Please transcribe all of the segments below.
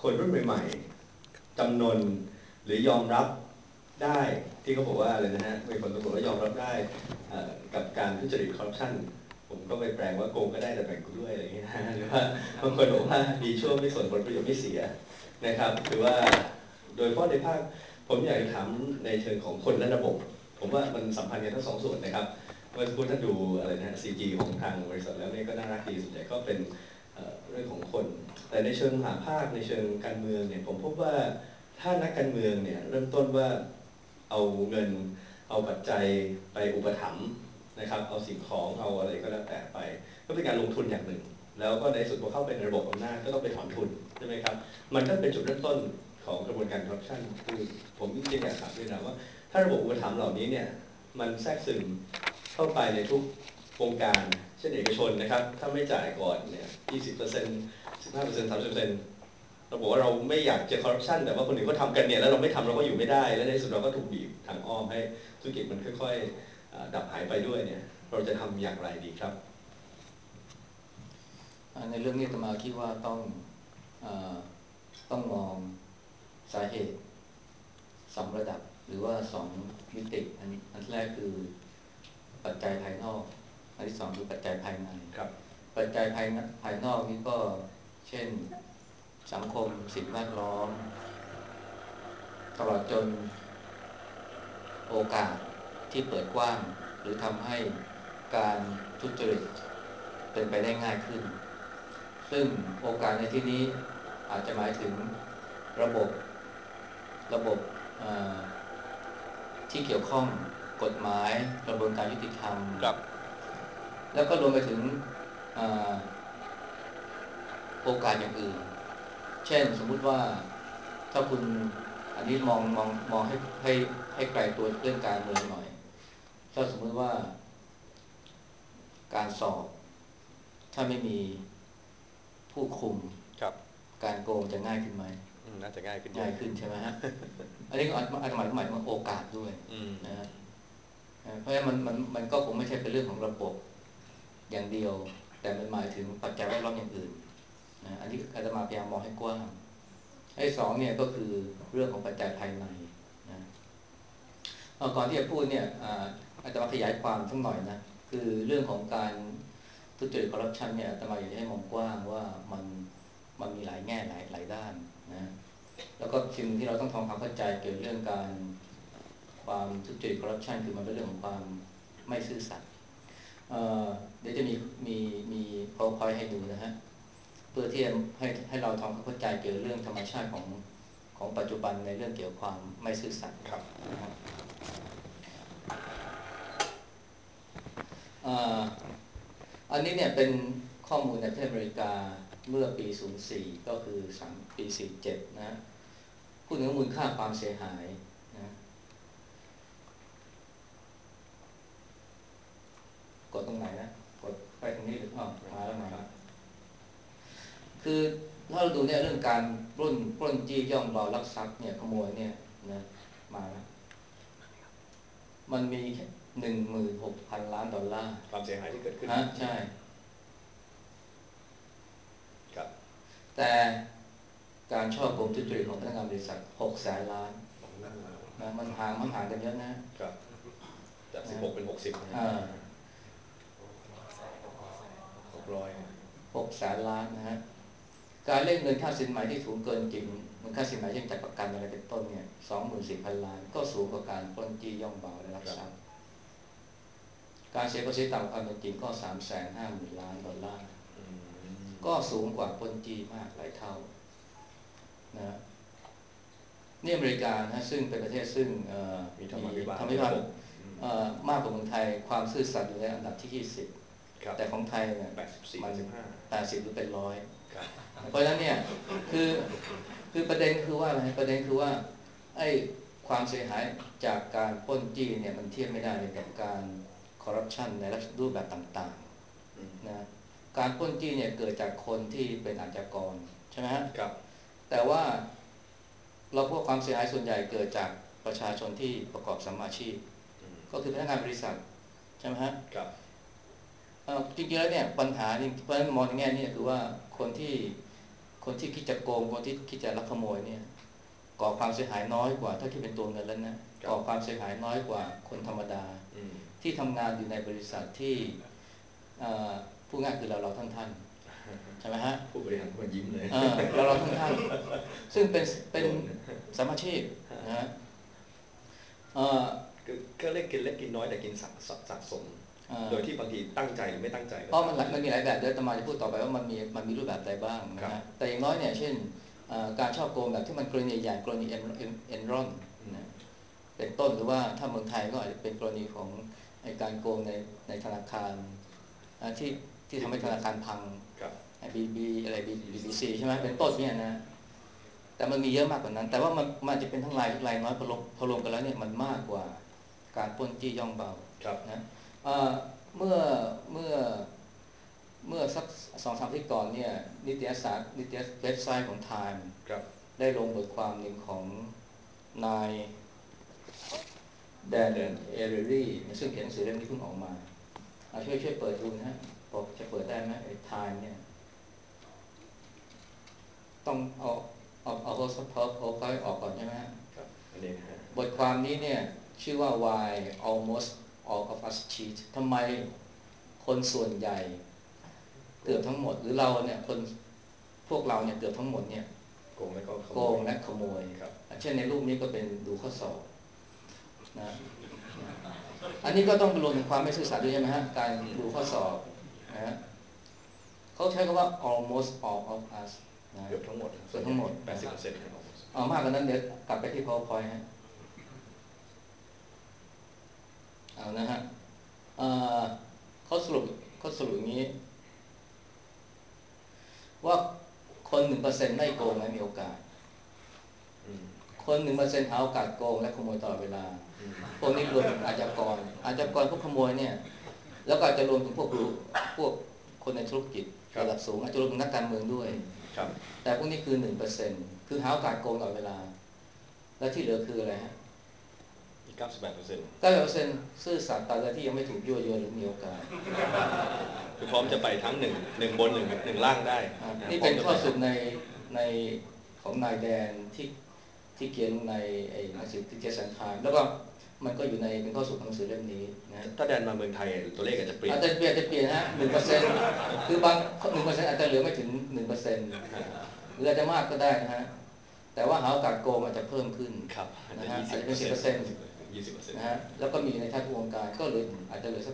คนรุ่นใหม่ๆจำนวนหรือยอมรับได้ที่เขาบอกว่าเลยนะฮะมีคนตำรวจว่ายอมรับได้กับการทุจริตคอร์รัปชันผมก็ไปแปลงว่าโกงก็ได้แต่แบ่งกูด้วยอะไรอย่างเงี้ยนะหรือว่าบางคนบอกว่าดีชั่วไม่สนผลประโยชน์ไม่เสียนะครับคือว่าโดยเฉพาะในภาคผมอยากจะถามในเชิงของคนและระบบผมว่ามันสัมพันธ์กันทั้งสองส่วนนะครับเมื่อสักครู่ท่านดูอะไรนะ CG ของทางบริษัทแล้วเนี่ยก็น่ารักดีส่วนใหญ่ก็เป็นเรื่องของคนแต่ในเชิงมหาภาคในเชิงการเมืองเนี่ยผมพบว่าถ้านักการเมืองเนี่ยเริ่มต้นว่าเอาเงินเอาปัจจัยไปอุปถัมภ์นะครับเอาสิ่งของเอาอะไรก็แล้วแต่ไปก็เป็นการลงทุนอย่างหนึ่งแล้วก็ในสุดพอเข้าไปในระบบอำนาจก็ต้องไปถอนทุนใช่ไหมครับมันก็เป็นจุดเริ่มต้นของกระบวนการคอร์รัปชันคือผมจริงๆอยากถามด้วยนะว่าถ้าระบบอุปถัมภ์เหล่านี้เนี่ยมันแทรกซึมเข้าไปในทุกโครงการเช่นเอกชนนะครับถ้าไม่จ่ายก่อนเนี่ย20% 15% 30%เราบอกว่าเราไม่อยากจะคอร์รัปชันแต่ว่าคนอื่นก็ทำกันเนี่ยแล้วเราไม่ทำเราก็อยู่ไม่ได้และในสุดเราก็ถูกบีบทางอ้อมให้ธุรกิจมันค่อยๆดับหายไปด้วยเนี่ยเราจะทำอย่างไรดีครับในเรื่องนี้อาตมาคิดว่าเอต้องมองสาเหตุ2 ระดับหรือว่า2 มิติอันแรกคือปัจจัยภายนอกอันที่2คือปัจจัยภายในครับปัจจัยภายนอกนี้ก็เช่นสังคมสิ่งแวดล้อมตลอดจนโอกาสที่เปิดกว้างหรือทำให้การทุจริตเป็นไปได้ง่ายขึ้นซึ่งโอกาสในที่นี้อาจจะหมายถึงระบบระบบที่เกี่ยวข้องกฎหมายกระบวนการยุติธรรมครับแล้วก็รวมไปถึงโอกาสอย่างอื่นเช่นสมมุติว่าถ้าคุณอันนี้มองให้ไกลตัวเรื่องการเมืองหน่อยถ้าสมมุติว่าการสอบถ้าไม่มีผู้คุมครับการโกงจะง่ายขึ้นไหมน่าจะง่ายขึ้นง่ายขึ้นใช่ไหมฮะอันนี้ก็อาจจะหมายถึงโอกาสด้วยนะฮะเพราะฉะนั้นมันก็คงไม่ใช่เป็นเรื่องของระบบอย่างเดียวแต่มันหมายถึงปัจจัยแวดล้อมอย่างอื่นนะอันนี้อาตมาพยายามมองให้กว้างไอ้2เนี่ยก็คือเรื่องของปัจจัยภายในนะก่อนที่จะพูดเนี่ยอาตมาขยายความสักหน่อยนะคือเรื่องของการทุจริตคอร์รัปชันเนี่ยอาตมาอยากจะให้มองกว้างว่ามันมีหลายแง่หลายด้านนะแล้วก็สิ่งที่เราต้องทำความเข้าใจเกี่ยวกับเรื่องการความทุจริตคอร์รัปชันคือมันเป็นเรื่องของความไม่ซื่อสัตย์เดี๋ยวจะมี PowerPoint ให้ดูนะฮะเพื่อที่จะให้เราทำความเข้าใจเกี่ยวกับเรื่องธรรมชาติของปัจจุบันในเรื่องเกี่ยวกับความไม่ซื่อสัตย์ครับนะครับอันนี้เนี่ยเป็นข้อมูลในประเทศอเมริกาเมื่อปี04ก็คือปี47นะพูดถึงมูลค่าความเสียหายนะกดตรงไหนนะกดไปตรงนี้หรือมาแล้วคือถ้าเราดูเนี่ยเรื่องการปล้นจี้ย่องเบาลักทรัพย์เนี่ยขโมยเนี่ยนะมาแล้วมันมี16,000 ล้านดอลลาร์ความเสียหายที่เกิดขึ้นใช่ครับแต่การช่อโกงทุจริตของพนักงานบริษัท600,000 ล้านนะมันห่างกันเยอะนะครับจาก16เป็น60นะ600 600,000 ล้านนะฮะการเรียกเงินค่าสินไหมที่สูงเกินจริงเงินค่าสินไหมเช่นจากประกันอะไรเป็นต้นเนี่ย24,000 ล้านก็สูงกว่าการปล้นจี้ย่องเบาและลักทรัพย์การเสียภาษีต่ำความเป็นจริงก็350,000 ล้านดอลลาร์ก็สูงกว่าปล้นจี้มากหลายเท่านะนี่อเมริกานะซึ่งเป็นประเทศซึ่งมีธรรมาภิบาลมากกว่าเมืองไทยความซื่อสัตย์อยู่ในอันดับที่20แต่ของไทยเนี่ยมัน80หรือเป็น100เพราะฉะนั้นเนี่ยคือประเด็นคือว่าอะไรประเด็นคือว่าไอ้ความเสียหายจากการปล้นจี้เนี่ยมันเทียบไม่ได้กับการคอร์รัปชันในรูปแบบต่างๆนะการปล้นจี้เนี่ยเกิดจากคนที่เป็นอาชญากรใช่ไหมฮะแต่ว่าเราพบความเสียหายส่วนใหญ่เกิดจากประชาชนที่ประกอบสัมมาชีพก็คือพนักงานบริษัทใช่ไหมฮะจริงๆแล้วเนี่ยปัญหานี่เพราะฉะนั้นมองในแง่นี้คือว่าคนที่คนที่คิดจะโกงคนที่คิดจะลักขโมยเนี่ยก่อความเสียหายน้อยกว่าถ้าคิดเป็นตัวเงินแล้วนะก่อความเสียหายน้อยกว่าคนธรรมดาที่ทำงานอยู่ในบริษัทที่ผู้ง่ายคือเราท่านใช่ไหมฮะผู้บริหารคนยิ้มเลยเราท่านซึ่งเป็นสามัญชีพนะก็เล่นกินเล็กกินน้อยแต่กินสะสมโดยที่บางทีตั้งใจหรือไม่ตั้งใจเพราะมันมีหลายแบบเดี๋ยวจะมาจะพูดต่อไปว่ามันมีรูปแบบใดบ้างนะฮะแต่อย่างน้อยเนี่ยเช่นการชอบโกงแบบที่มันกรณีใหญ่กรณีเอ็นรอนเป็นต้นหรือว่าถ้าเมืองไทยก็อาจจะเป็นกรณีของการโกงในธนาคารที่ทำให้ธนาคารพังบีอะไรบีซีใช่ไหมเป็นต้นเนี่ยนะแต่มันมีเยอะมากกว่านั้นแต่ว่ามันจะเป็นทั้งรายน้อยพอรวมกันแล้วเนี่ยมันมากกว่าการปล้นจี้ย่องเบานะเมื่อสัก2-3 ที่ก่อนเนี่ยนิตยเว็บไซต์ของ Time ได้ลงบทความหนึ่งของนายแดนเอเรรี่ซึ่งเขียนหนังสือเล่มนี้เพิ่งออกมาช่วยเปิดดูนะฮะบอกจะเปิดได้ไหมไอ้ Time เนี่ยต้องเอาโพสต์ออกก่อนใช่ไหมฮะบทความนี้เนี่ยชื่อว่า Why Almost All of Us Cheat ทำไมคนส่วนใหญ่เกือบทั้งหมดหรือเราเนี่ยพวกเราเนี่ยเกือบทั้งหมดเนี่ยโกงและขโมยเช่นในรูปนี้ก็เป็นดูข้อสอบนะอันนี้ก็ต้องรวมถึงความไม่ซื่อสัตย์ด้วยใช่ไหมฮะการดูข้อสอบนะเขาใช้คำว่า almost all of us เกือบทั้งหมด80% เอามากกว่านั้นเดี๋ยวกลับไปที่ PowerPoint ฮะเอานะฮะเขาสรุปอย่างนี้ว่าคน 1% ไม่โกงไม่มีโอกาสคน 1% หาโอกาสโกงและขโมยตลอดเวลาพวกนี้รวมถึงอาชญากรพวกขโมยเนี่ยแล้วก็อาจจะรวมถึงพวกคนในธุรกิจระดับสูงอาจจะรวมถึงนักการเมืองด้วยแต่พวกนี้คือ 1% คือหาโอกาสโกงตลอดเวลาและที่เหลือคืออะไรฮะอีก 98% 98%ซื่อสัตย์ต่อเรื่องที่ยังไม่ถูกยั่วยวนหรือมีโอกาสคือพร้อมจะไปทั้ง1บน1ล่างได้นี่เป็นข้อสรุปในของนายแดนที่เขียนในหนังสือที่เจสันทานแล้วก็มันก็อยู่ในเป็นข้อสรุปของหนังสือเล่มนี้นะถ้าแดนมาเมืองไทยตัวเลขอาจจะเปลี่ยนฮะ 1% คือบาง 1% อาจจะเหลือไม่ถึง 1% หรืออาจจะมากก็ได้นะฮะแต่ว่าหาโอกาสโกงอาจจะเพิ่มขึ้นนะฮะอาจจะเป็น 10% นะฮะแล้วก็มีในท่าทุกวงการก็เหลืออาจจะเหลือสัก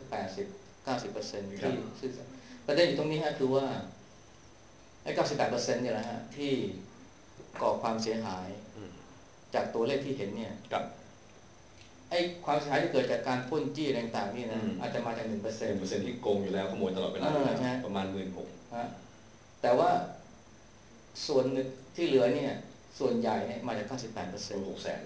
80-90% ที่ซื่อสัตย์ประเด็นอยู่ตรงนี้ฮะคือว่าไอ้ 98% เนี่ยแหละฮะที่ก่อความเสียหายจากตัวเลขที่เห็นเนี่ยไอ้ความเสียหายที่เกิดจากการปล้นจี้ต่างๆนี่นะอาจจะมาจาก 1% ที่โกงอยู่แล้วขโมยตลอดเวลาประมาณ 16,000 แต่ว่าส่วนที่เหลือเนี่ยส่วนใหญ่เนี่ยมาจาก 98%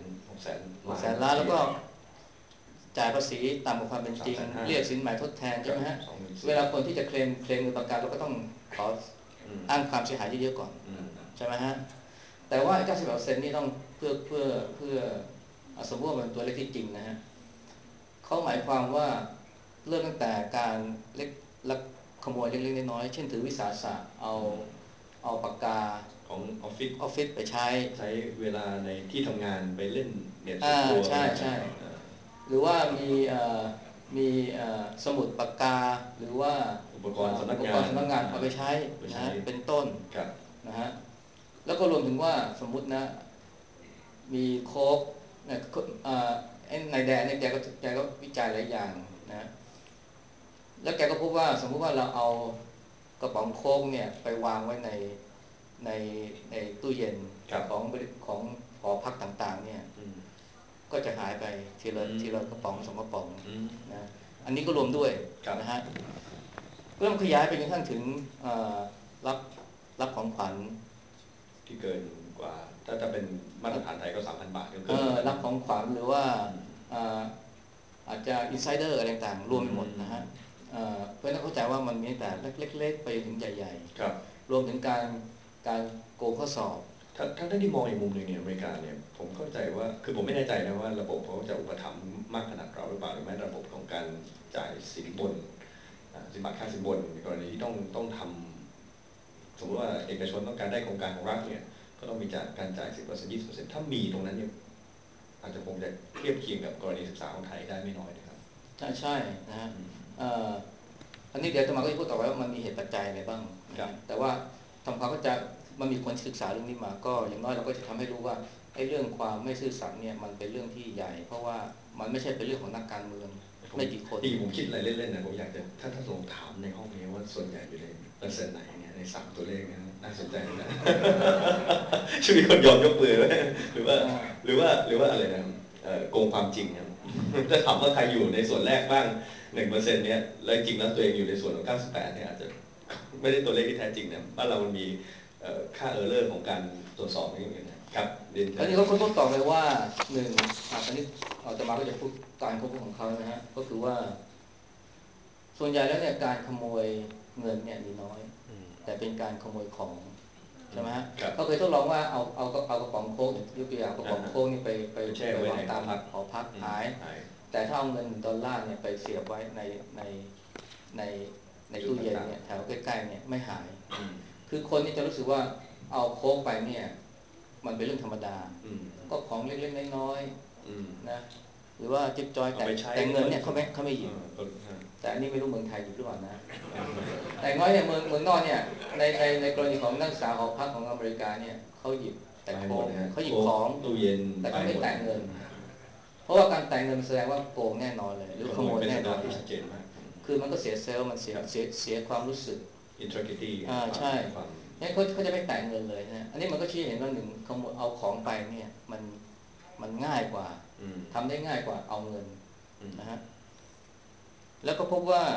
600,000 ล้านแล้วก็จ่ายภาษีตามความเป็นจริงเรียกสินไหมทดแทนใช่ไหมฮะเวลาคนที่จะเคลมเงินประกันเราก็ต้องขออ้างความเสียหายเยอะๆก่อนใช่ไหมฮะแต่ว่า 98% นี่ต้องเพื่อสมมติว่ามันตัวเลขที่จริงนะฮะเขาหมายความว่าเริ่มตั้งแต่การลักขโมยเล็กๆน้อยๆเช่นถือวิสาสะเอาปากกาของออฟฟิศไปใช้เวลาในที่ทำงานไปเล่นเน็ตส่วนตัวใช่หรือว่ามีสมุดปากกาหรือว่าอุปกรณ์สำนักงานเอาไปใช้นะเป็นต้นนะฮะแล้วก็รวมถึงว่าสมมุตินะมีโค้กนายแดนเนี่ยแกก็วิจัยหลายอย่างนะแล้วแกก็พบว่าสมมุติว่าเราเอากระป๋องโค้กเนี่ยไปวางไว้ในตู้เย็นของหอพักต่างๆเนี่ยก็จะหายไปทีละกระป๋อง2 กระป๋องนะอันนี้ก็รวมด้วยนะฮะเริ่มขยายไปจนกระทั่งถึงรับของขวัญที่เกินกว่าถ้าเป็นมาตรฐานไทยก็ 3,000 บาทรับของขวัญหรือว่าอาจจะอินไซเดอร์อะไรต่างๆรวมไปหมดนะฮะเพื่อให้เข้าใจว่ามันมีแต่เล็กๆไปถึงใหญ่ๆรวมถึงการโกงข้อสอบทั้งที่มองอีกมุมหนึ่งเนี่ยอเมริกาเนี่ยผมเข้าใจว่าคือผมไม่แน่ใจนะว่าระบบเขาจะอุปถัมภ์มากขนาดเราหรือเปล่าหรือแม้ระบบของการจ่ายสินบนสินบาทค่าสินบนในกรณีที่ต้องทำสมมติว่าเอกชนต้องการได้โครงการของรัฐเนี่ยก็ต้องมีการจ่าย 10% 20%ถ้ามีตรงนั้นเนี่ยอาจจะคงจะเทียบเคียงกับกรณีศึกษาของไทยได้ไม่น้อยนะครับใช่นะฮะอันนี้เดี๋ยวจะมาก็จะพูดต่อไปว่ามันมีเหตุปัจจัยอะไรบ้างนะแต่ว่าทำความเข้าใจมันมีคนศึกษาเรื่องนี้มาก็อย่างน้อยเราก็จะทำให้รู้ว่าไอ้เรื่องความไม่ซื่อสัตย์เนี่ยมันเป็นเรื่องที่ใหญ่เพราะว่ามันไม่ใช่เป็นเรื่องของนักการเมืองไม่กี่คนที่ผมคิดอะไรเล่นๆนะผมอยากจะถ้าลองถามในห้องนี้ว่าส่วนใหญ่อยู่ในเปอร์เซ็นต์ไหนเนี่ยใน3ตัวเลขนะน่าสนใจนะช่วยมีคนยอมยกมือไหมหรือว่าอะไรนะโกงความจริงครับถ้าถามว่าใครอยู่ในส่วนแรกบ้าง 1% เนี่ยแล้วจริงแล้วตัวเองอยู่ในส่วนของ98เนี่ยอาจจะไม่ได้ตัวเลขที่แท้จริงนะบ้านเรามันมีค่าเออร์เลอร์ของการตรวจสอบนี่เหมือนกันนะครับอันนี้เขาค้นพบต่อเลยว่าหนึ่งอันนี้อาตมาก็จะพูดการค้นพบของเขานะฮะก็คือว่าส่วนใหญ่แล้วเนี่ยการขโมยเงินเนี่ยมีน้อยแต่เป็นการขโมยของใช่ไหมฮะเขาเคยทดลองว่าเอากระป๋องโค้กยกตัวอย่างกระป๋องโค้กนี่ไปวางตามหอพักหายแต่ถ้าเอาเงิน$1เนี่ยไปเสียบไว้ในในในตู้เย็นเนี่ยแถวใกล้ๆเนี่ยไม่หายคือคนนี่จะรู้สึกว่าเอาโค้กไปเนี่ยมันเป็นเรื่องธรรมดาก็ของเล็กๆน้อยๆนะหรือว่าจิ๊บจอยแต่เงินเนี่ยเขาไม่หยิบแต่อันนี้ไม่รู้เมืองไทยหยิบหรือเปล่านะแต่น้อยเนี่ยเมืองนอกเนี่ยในกรณีของนักศึกษาหอพักของอเมริกาเนี่ยเขาหยิบแต่โค้กเขาหยิบของตู้เย็นแต่เขาไม่แตะเงินเพราะว่าการแตะเงินแสดงว่าโกงแน่นอนเลยหรือขโมยแน่นอนที่ชัดเจนมากคือมันก็เสียเซลล์มันเสียความรู้สึก integrity ใช่งั้นเขาจะไม่แตะเงินเลยนะอันนี้มันก็ชี้เห็นว่าหนึ่งขโมยเอาของไปเนี่ยมันง่ายกว่าทำได้ง่ายกว่าเอาเงินนะฮะแล้วก็พบว่า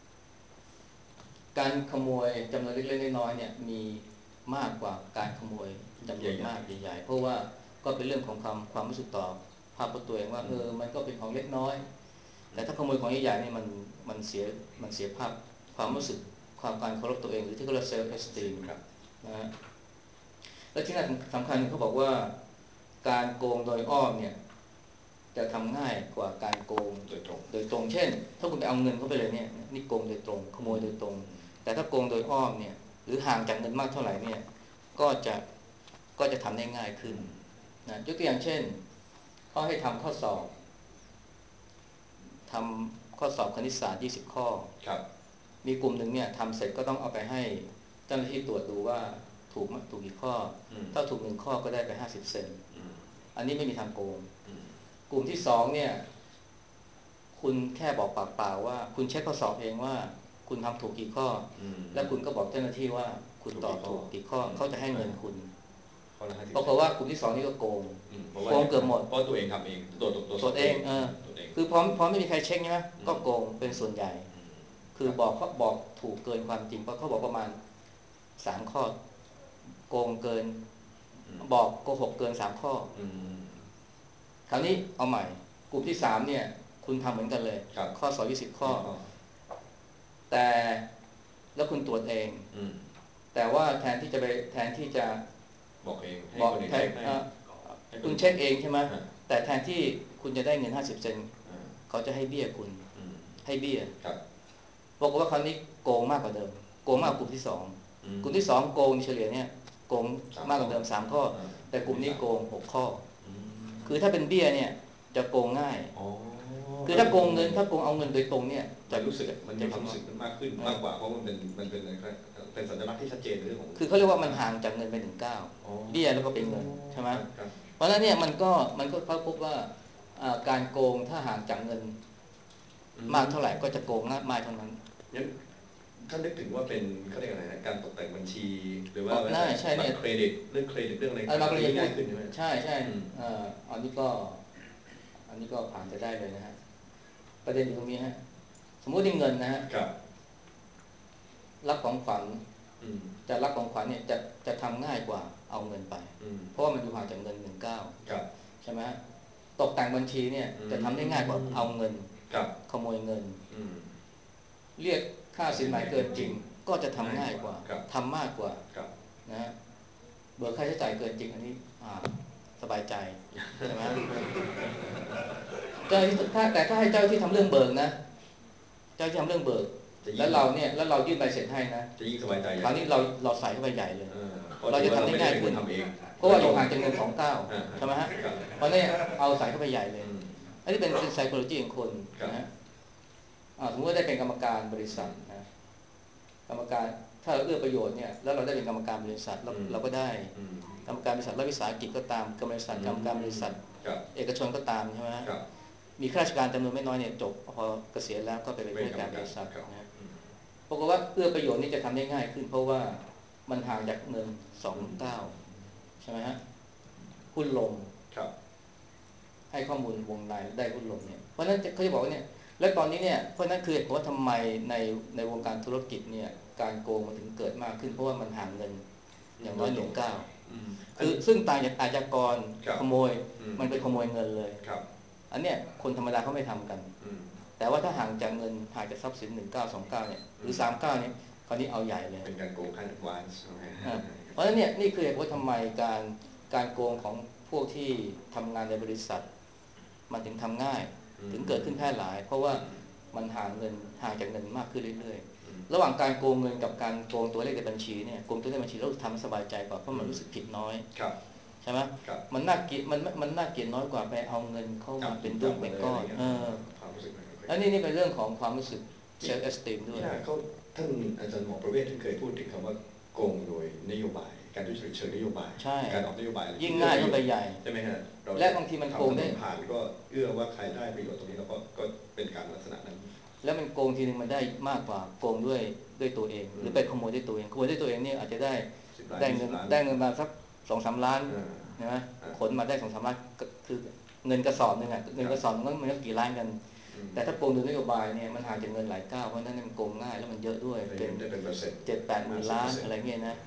การขโมยจำนวนเล็กๆน้อยๆเนี่ยมีมากกว่าการขโมยจำนวนมากใหญ่ๆเพราะว่าก็เป็นเรื่องของความรู้สึกต่อภาพตัวเองว่ามันก็เป็นของเล็กน้อยแต่ถ้าขโมยของใหญ่ๆนี่มันเสียภาพความรู้สึกความการเคารพตัวเองหรือที่เขาเรียก self esteem นะฮะและที่น่าสำคัญเขาบอกว่าการโกงโดยอ้อมเนี่ยจะทำง่ายกว่าการโกงโดยตรงเช่นถ้าคุณไปเอาเงินเข้าไปเลยเนี่ยนี่โกงโดยตรงขโมยโดยตรงแต่ถ้าโกงโดยอ้อมเนี่ยหรือห่างจากเงินมากเท่าไหร่เนี่ยก็จะทำได้ง่ายขึ้นนะยกตัวอย่างเช่นเขาให้ทำข้อสอบคณิตศาสตร์20ข้อมีกลุ่มหนึ่งเนี่ยทำเสร็จก็ต้องเอาไปให้เจ้าหน้าที่ตรวจดูว่าถูกกี่ข้อถ้าถูก1ข้อก็ได้ไป50 เซนต์อันนี้ไม่มีทางโกงกลุ่มที่2เนี่ยคุณแค่บอกปากเปล่าว่าคุณเช็คข้อสอบเองว่าคุณทำถูกกี่ข้อแล้วคุณก็บอกเจ้าหน้าที่ว่าคุณตอบถูกกี่ข้อเขาจะให้เงินคุณปรากฏว่ากลุ่มที่2นี่ก็โกงเกือบหมดเพราะตัวเองทำเองตัวเองคือพร้อมไม่มีใครเช็คใช่ไหมก็โกงเป็นส่วนใหญ่คือบอกถูกเกินความจริงเพราะเขาบอกประมาณ3ข้อโกงเกินบอกโกหกเกิน3ข้อคราวนี้เอาใหม่กลุ่มที่3เนี่ยคุณทำเหมือนกันเลยข้อสอบ20ข้อแต่แล้วคุณตรวจเองแต่ว่าแทนที่จะบอกเองบอกแทนคุณเช็คเองใช่ไหมแต่แทนที่คุณจะได้เงิน50 เซนต์เขาจะให้เบี้ยคุณให้เบี้ยบอกว่าคราวนี้โกงมากกว่าเดิมโกงมากกลุ่มที่2กลุ่มที่2โกงเฉลี่ยเนี่ยโกงมากกว่าเดิม3ข้อแต่กลุ่มนี้โกง6ข้อคือถ้าเป็นเบี้ยเนี่ยจะโกงง่ายคือถ้าโกงเอาเงินโดยตรงเนี่ยจะรู้สึกมันมีความรู้สึกมากขึ้นมากกว่าเพราะมันเป็นสัญลักษณ์ที่ชัดเจนเรื่องของคือเขาเรียกว่ามันห่างจากเงินไป1 ก้าวเบี้ยแล้วก็เป็นเงินใช่ไหมเพราะฉะนั้นเนี่ยมันก็เขาพบว่าการโกงถ้าห่างจากเงินมากเท่าไหร่ก็จะโกงมากเท่านั้นงั้นท่านนึกถึงว่าเป็นเขาเรียกอะไรนะการตกแต่งบัญชีหรือว่าใช่เนี่ยเครดิตเรื่องอะไรง่ายขึ้นใช่ไหมใช่อันนี้ก็ผ่านจะได้เลยนะฮะประเด็นอยู่ตรงนี้ฮะสมมุติที่เงินนะฮะรับของขวัญจะรับของขวัญเนี่ยจะทำง่ายกว่าเอาเงินไปเพราะว่ามันอยู่ห่างจากเงิน1 ก้าวใช่ไหมฮะตกแต่งบัญชีเนี่ยจะทำได้ง่ายกว่าเอาเงินขโมยเงินเรียกค่าสินไหมเกินจริงก็จะทำง่ายกว่าทำมากกว่านะฮะเบิกค่าใช้จ่ายเกินจริงอันนี้สบายใจใช่ไหมแต่ถ้าให้เจ้าที่ทำเรื่องเบิกนะเจ้าที่ทำเรื่องเบิกแล้วเราเนี่ยแล้วเรายื่นใบเสร็จให้นะจะยิ่งสบายใจคราวนี้เราใส่เข้าไปใหญ่เลยเราเราจะจะทำได้ง่ายขึ้นทำเองเพราะว่าอยู่ห่างจากเงิน2 ก้าวอ่าใช่ไหมฮะครับเพราะนี่เอาใส่เข้าไปใหญ่เลยอืมอันนี้เป็น psychology ของคนครับนะฮะสมมติว่าได้เป็นกรรมการบริษัทนะกรรมการถ้าเราเอื้อประโยชน์เนี่ยแล้วเราได้เป็นกรรมการบริษัทเราก็ได้อืมกรรมการบริษัทรัฐวิสาหกิจก็ตามกรรมการบริษัทครับเอกชนก็ตามใช่ไหมฮะครับมีข้าราชการจำนวนไม่น้อยเนี่ยจบพอเกษียณแล้วก็ไปเป็นข้าราชการบริษัทนะปรากฏว่าเอื้อประโยชน์นี่จะทำได้ง่ายขึ้นเพราะว่ามันห่างจากเงิน2 ก้าวใช่ไหมฮะหุ้นลงครับให้ข้อมูลวงในได้หุ้นลงเนี่ยเพราะฉะนั้นเขาจะบอกว่าเนี่ยและตอนนี้เนี่ยเพราะนั้นคือว่าทำไมในวงการธุรกิจเนี่ยการโกงมันถึงเกิดมากขึ้นเพราะว่ามันห่างเงินอย่างน้อย1 ก้าวคือซึ่งต่างจากอาชญากรขโมยมันเป็นขโมยเงินเลยอันเนี้ยคนธรรมดาเขาไม่ทำกันแต่ว่าถ้าห่างจากเงินห่างจากทรัพย์สิน1 9 2 9เนี่ยหรือ3 9เนี่ยคราวนี้เอาใหญ่เลยเป็นการโกงขั้นแอดวานซ์เพราะฉะนั้นเนี่ยนี่คือเหตุผลทำไมการโกงของพวกที่ทำงานในบริษัทมันถึงทำง่ายถึงเกิดขึ้นแพร่หลายเพราะว่ามันห่างจากเงินมากขึ้นเรื่อยๆระหว่างการโกงเงินกับการโกงตัวเลขในบัญชีเนี่ยโกงตัวเลขในบัญชีเราทำให้สบายใจกว่าเพราะมันรู้สึกผิดน้อยใช่ไหมมันน่าเกลียดมันน่าเกลียดน้อยกว่าไปเอาเงินเข้ามาเป็นดุ้งเป็นก้อนแล้วนี่เป็นเรื่องของความรู้สึกเซลฟ์เอสติมด้วยท่านอาจารย์หมอประเวศท่านเคยพูดถึงคำว่าโกงโดยนโยบายการทุจริตเชิงนโยบายการออกนโยบายยิ่งง่ายเข้าไปใหญ่ใช่ไหมฮะและบางทีมันโกงได้ผ่านก็เอื้อว่าใครได้ประโยชน์ตรงนี้แล้วก็เป็นการลักษณะนั้นแล้วมันโกงทีนึงมันได้มากกว่าโกงด้วยตัวเองหรือไปขโมยด้วยตัวเองขโมยด้วยตัวเองนี่อาจจะได้เงินมาสัก2-3 ล้านนะขนมาได้2-3 ล้านคือเงินกระสอบนึงอ่ะเงินกระสอบนึงมันก็กี่ล้านกันแต่ถ้าโกงโดยนโยบายเนี่ยมันห่างจากเงินหลายก้าวเพราะนั้นมันโกงง่ายแล้วมันเยอะด้วยเป็น7-8 หมื่นล้านอะไรเงี้ยนะ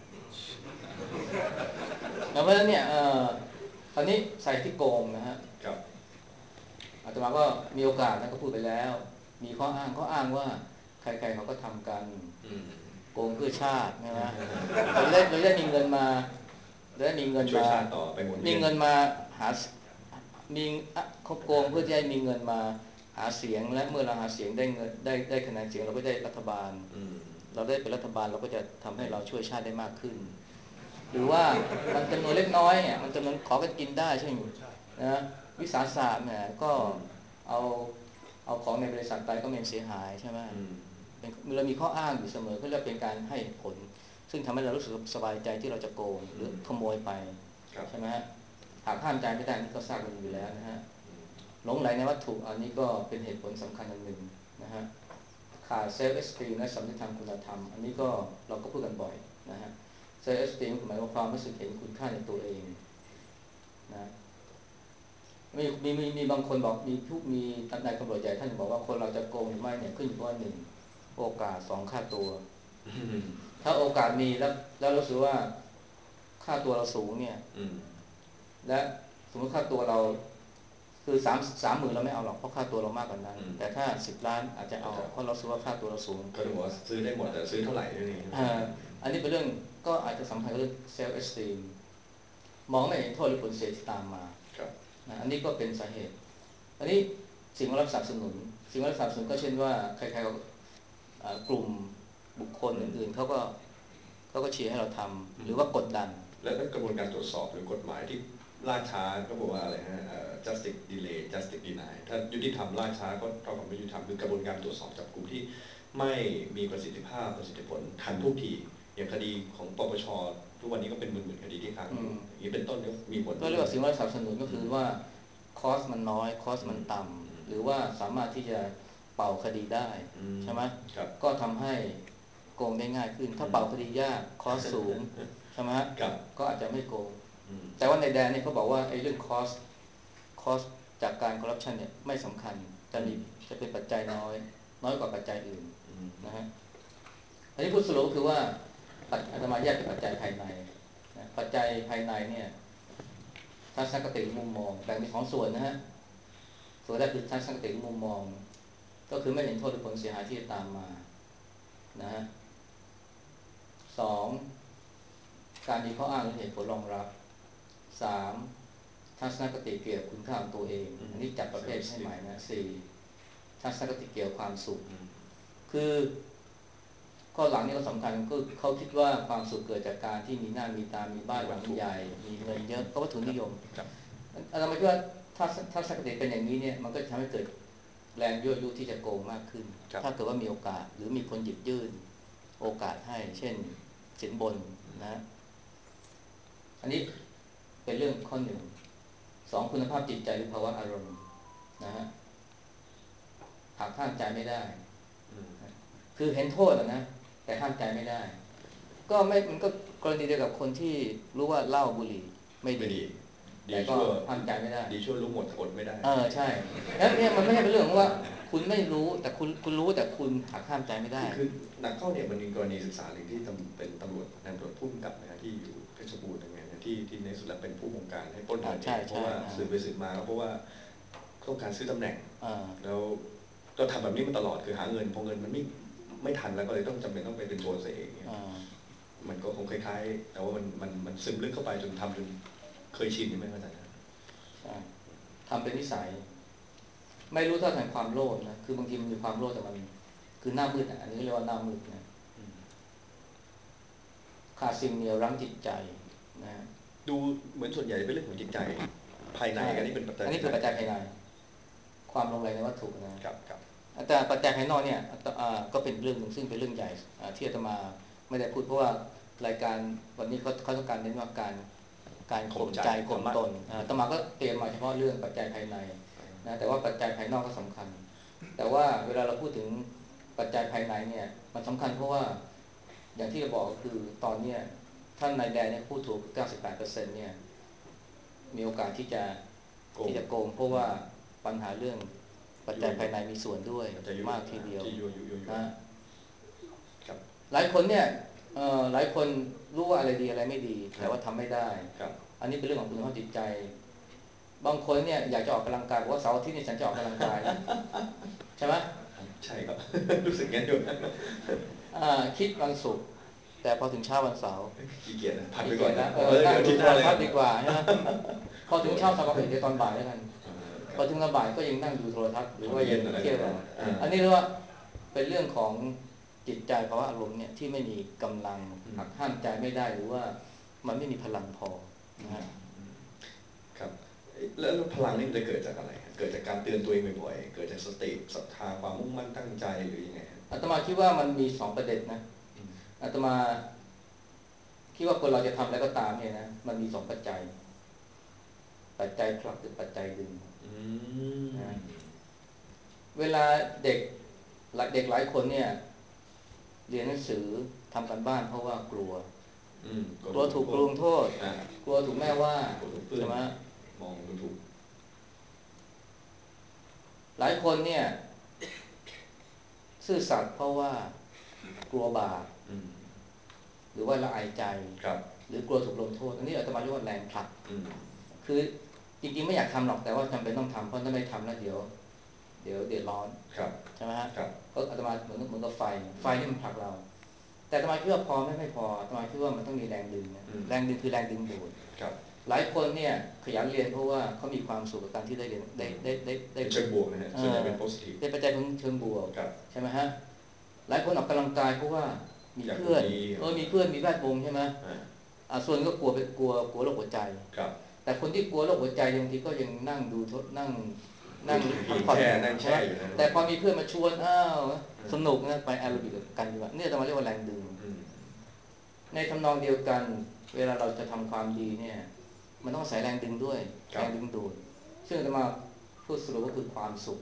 เพราะฉะนั้นเนี่ยคราวนี้ใส่ที่โกงนะฮะอาตมาก็มีโอกาสนะก็พูดไปแล้วมีข้ออ้างว่าใครๆเขาก็ทำกันโกงเพื่อชาติใช่ไหมเราได้มีเงินมามีเงินมาหามีเขาโกงเพื่อจะให้มีเงินมาหาเสียงและเมื่อเราหาเสียงได้เงินได้คะแนนเสียงเราก็ได้รัฐบาลเราได้เป็นรัฐบาลเราก็จะทำให้เราช่วยชาติได้มากขึ้นหรือว่ามันจำนวนเล็กน้อยเนี่ยมันจำนวนขอกันกินได้ใช่ไหมนะวิสาสะเนี่ยก็เอาของในบริษัทไปก็ไม่เสียหายใช่ไหมเรามีข้ออ้างอยู่เสมอเพื่อเป็นการให้ผลซึ่งทำให้เรารู้สึกสบายใจที่เราจะโกงหรือขโมยไปใช่ไหมฮะหากห้ามใจไม่ได้นี่ก็ทราบกันอยู่แล้วนะฮะหลงไหลในวัตถุอันนี้ก็เป็นเหตุผลสำคัญอันหนึ่งนะฮะขาดเซลฟ์เอสตีมและสำนึกทางคุณธรรมอันนี้ก็เราก็พูดกันบ่อยนะฮะเซลฟ์เอสตีมหมายความรู้สึกเห็นคุณค่าในตัวเองนะมีบางคนบอกมีนายตำรวจใหญ่ท่านบอกว่าคนเราจะโกงหรือไม่เนี่ยขึ้นอยู่กับ1 โอกาส2 ค่าตัวถ้าโอกาสมีแล้วรู้สึกว่าค่าตัวเราสูงเนี่ยและสมมติค่าตัวเราคือ30,000เราไม่เอาหรอกเพราะค่าตัวเรามากกว่านั้นแต่ถ้า10 ล้านอาจจะเอาเพราะเราสึกว่าค่าตัวเราสูงก็ต้องบอกว่าซื้อได้หมดแต่ซื้อเท่าไหร่นั่นเองอันนี้เป็นเรื่องก็อาจจะสำคัญกับเรื่องเซลฟ์เอสตีมมองไม่เห็นโทษหรือผลเสียที่ตามมาอันนี้ก็เป็นสาเหตุอันนี้สิ่งที่เราสนับสนุนก็เช่นว่าใครๆก็กลุ่มบุคคลอื่นๆเขาก็เชียร์ให้เราทำหรือว่ากดดันและกระบวนการตรวจสอบหรือกฎหมายที่ล่าช้าก็บอกว่าอะไรฮะjustice delay justice deny ถ้ายุติธรรมล่าช้าก็เท่ากับไม่ยุติธรรมคือกระบวนการตรวจสอบจับกลุ่มที่ไม่มีประสิทธิภาพประสิทธิผลทันท่วงทีอย่างคดีของปปชทุกวันนี้ก็เป็นหมื่นคดีที่ค้างอยู่อย่างนี้เป็นต้นก็มีผลก็เรียกว่าสิ่งที่เราสนับสนุนก็คือว่าคอสมันน้อยคอสมันต่ำหรือว่าสามารถที่จะเป่าคดีได้ใช่ไหมก็ทำให้โกงได้ง่ายขึ้นถ้าเป่าคดียากคอสสูงใช่ไหมก็อาจจะไม่โกงแต่ว่าในแดนเนี่ยเขาบอกว่าไอ้เรื่องคอสจากการคอร์รัปชันเนี่ยไม่สำคัญจะเป็นปัจจัยน้อยกว่าปัจจัยอื่นนะฮะอันนี้พูดสรุปคือว่าอาตมาแยกเป็นปัจจัยภายในปัจจัยภายในเนี่ยทัศนคติมุมมองแบ่งเป็น2 ส่วนนะฮะส่วนแรกคือทัศนคติมุมมองก็คือไม่เห็นโทษหรือผลเสียหายที่จะตามมานะฮะ2การมีข้ออ้างหรือเหตุผลรองรับ3ทัศนคติเกี่ยวกับคุณค่าของตัวเองอันนี้จัดประเภทให้ใหม่นะ4ทัศนคติเกี่ยวกับความสุขคือข้อหลังนี่ก็สำคัญก็เขาคิดว่าความสุขเกิดจากการที่มีหน้ามีตามีบ้านหลังใหญ่มีเงินเยอะก็วัตถุนิยมครับอาตมาคิดว่าถ้าสักเดเป็นอย่างนี้เนี่ยมันก็ทำให้เกิดแรงยั่วยุที่จะโกงมากขึ้นถ้าเกิดว่ามีโอกาสหรือมีคนหยิบยื่นโอกาสให้เช่นสินบนนะอันนี้เป็นเรื่องข้อหนึ่งสองคุณภาพจิตใจหรือภาวะอารมณ์นะฮะหากห้ามใจไม่ได้คือเห็นโทษนะแต่ห้ามใจไม่ได้ก็ไม่มันก็กรณีเดียวกับคนที่รู้ว่าเหล้าบุหรี่ไม่ดีแต่ก็ห้ามใจไม่ได้ดีชั่วรู้หมดอดไม่ได้ใช่แล้วเนี่ยมันไม่ใช่เป็นเรื่องของว่าคุณไม่รู้แต่คุณรู้แต่คุณหักห้ามใจไม่ได้คือหนักเข้าเนี่ยมันมีกรณีศึกษาหนึ่งที่เป็นตำรวจผู้กำกับนะฮะที่อยู่เพชรบูรณ์อย่างเงี้ยที่ในสุดแล้วเป็นผู้บงการให้ปล้นเงินเพราะว่าสืบไปสืบมาก็เพราะว่าต้องการซื้อตำแหน่งแล้วก็ทำแบบนี้มาตลอดคือหาเงินพอเงินมันไม่ทันแล้วก็เลยต้องจำเป็นต้องไปเป็นโจรซะเองมันก็คงคล้ายๆแต่ว่ามันซึมลึกเข้าไปจนทำจนเคยชินใช่ไหมอาจารย์ทำเป็นนิสัยไม่รู้เท่าทันความโลภนะคือบางทีมันมีความโลภแต่มันคือหน้ามืดอันนี้เรียกว่าหน้ามืดนะขาดสิ่งเหนี่ยวรั้งจิตใจนะดูเหมือนส่วนใหญ่เป็นเรื่องของจิตใจภายในกันนี่เป็นปัจจัยอันนี้คือปัจจัยภายในความลงไหลในวัตถุนะครับครับแต่ปัจจัยภายนอกเนี่ยก็เป็นเรื่องหนึ่งซึ่งเป็นเรื่องใหญ่ที่อาตมาไม่ได้พูดเพราะว่ารายการวันนี้เขาต้องการเน้นว่าการข่มใจข่มตนอาตมาก็เตรียมมาเฉพาะเรื่องปัจจัยภายในนะแต่ว่าปัจจัยภายนอกก็สำคัญแต่ว่าเวลาเราพูดถึงปัจจัยภายในเนี่ยมันสำคัญเพราะว่าอย่างที่เราบอกก็คือตอนนี้ท่านนายแดนเนี่ยพูดถูก 98% เนี่ยมีโอกาสที่จะโกงเพราะว่าปัญหาเรื่องปัจจัยภายในมีส่วนด้วยมากทีเดียวนะหลายคนเนี่ยหลายคนรู้ว่าอะไรดีอะไรไม่ดีแต่ว่าทำไม่ได้อันนี้เป็นเรื่องของคุณภาพจิตใจบางคนเนี่ยอยากจะออกกำลังกายบอกว่าเสาร์อาทิตย์นี่ฉันจะออกกำลังกายใช่ไหมใช่ครับรู้สึกงั้นอยู่คิดวันศุกร์แต่พอถึงเช้าวันเสาร์ขี้เกียจนะพักไปก่อนนะนั่งดูโทรทัศน์ดีกว่าใช่ไหมพอถึงเช้าสัปดาห์เดี๋ยวตอนบ่ายแล้วกันพอถึงตอนบ่ายก็ยังนั่งดูโทรทัศน์หรือว่ายังเที่ยวอันนี้เรียกว่าเป็นเรื่องของจิตใจภาวะอารมณ์เนี่ยที่ไม่มีกำลังหักห้ามใจไม่ได้หรือว่ามันไม่มีพลังพอนะครับแล้วพลังนี่มันจะเกิดจากอะไรเกิดจากการเตือนตัวเองบ่อยๆเกิดจากสติศรัทธาความมุ่งมั่นตั้งใจหรือยังไงอาตมาคิดว่ามันมี2ประเด็นนะอาตมาคิดว่าคนเราจะทำอะไรก็ตามเนี่ยนะมันมี2ปัจจัยผลักหรือปัจจัยดึงนะเวลาเด็กหลายคนเนี่ยเรียนหนังสือทำกันบ้านเพราะว่ากลัวถูกลงโทษกลัวถูกแม่ว่าใช่ไหมมองถูกหลายคนเนี่ยซื่อสัตย์เพราะว่ากลัวบาปหรือว่าละอายใจหรือกลัวถูกลงโทษอันนี้อาตมาเรียกว่าแรงผลักคือจริงๆไม่อยากทำหรอกแต่ว่าจำเป็นต้องทำเพราะถ้าไม่ทำแล้วเดี๋ยวเดือดร้อนใช่ไหมฮะก็อาตมาเหมือนกับไฟนี่มันผลักเราแต่อาตมาคิดว่าพอไม่พออาตมาคิดว่ามันต้องมีแรงดึงแรงดึงคือแรงดึงดูดหลายคนเนี่ยขยันเรียนเพราะว่าเขามีความสุขกับการที่ได้เรียนได้เชิงบวกนะฮะส่วนใหญ่เป็น positive ได้ปัจจัยเชิงบวกใช่ไหมฮะหลายคนออกกำลังกายเพราะว่ามีเพื่อนมีแวดวงใช่ไหมส่วนก็กลัวโรคหัวใจแต่คนที่กลัวโรคหัวใจบางทีก็ยังนั่งดูนั่งพักผ่อนแต่พอมีเพื่อนมาชวนสนุกนะไปแอโรบิกกันดีกว่าเนี่ยจะมาเรียกว่าแรงดึงในทำนองเดียวกันเวลาเราจะทำความดีเนี่ยมันต้องใส่แรงดึงด้วยแรงดึงดูดซึ่งจะมาพูดสรุปก็คือความสุข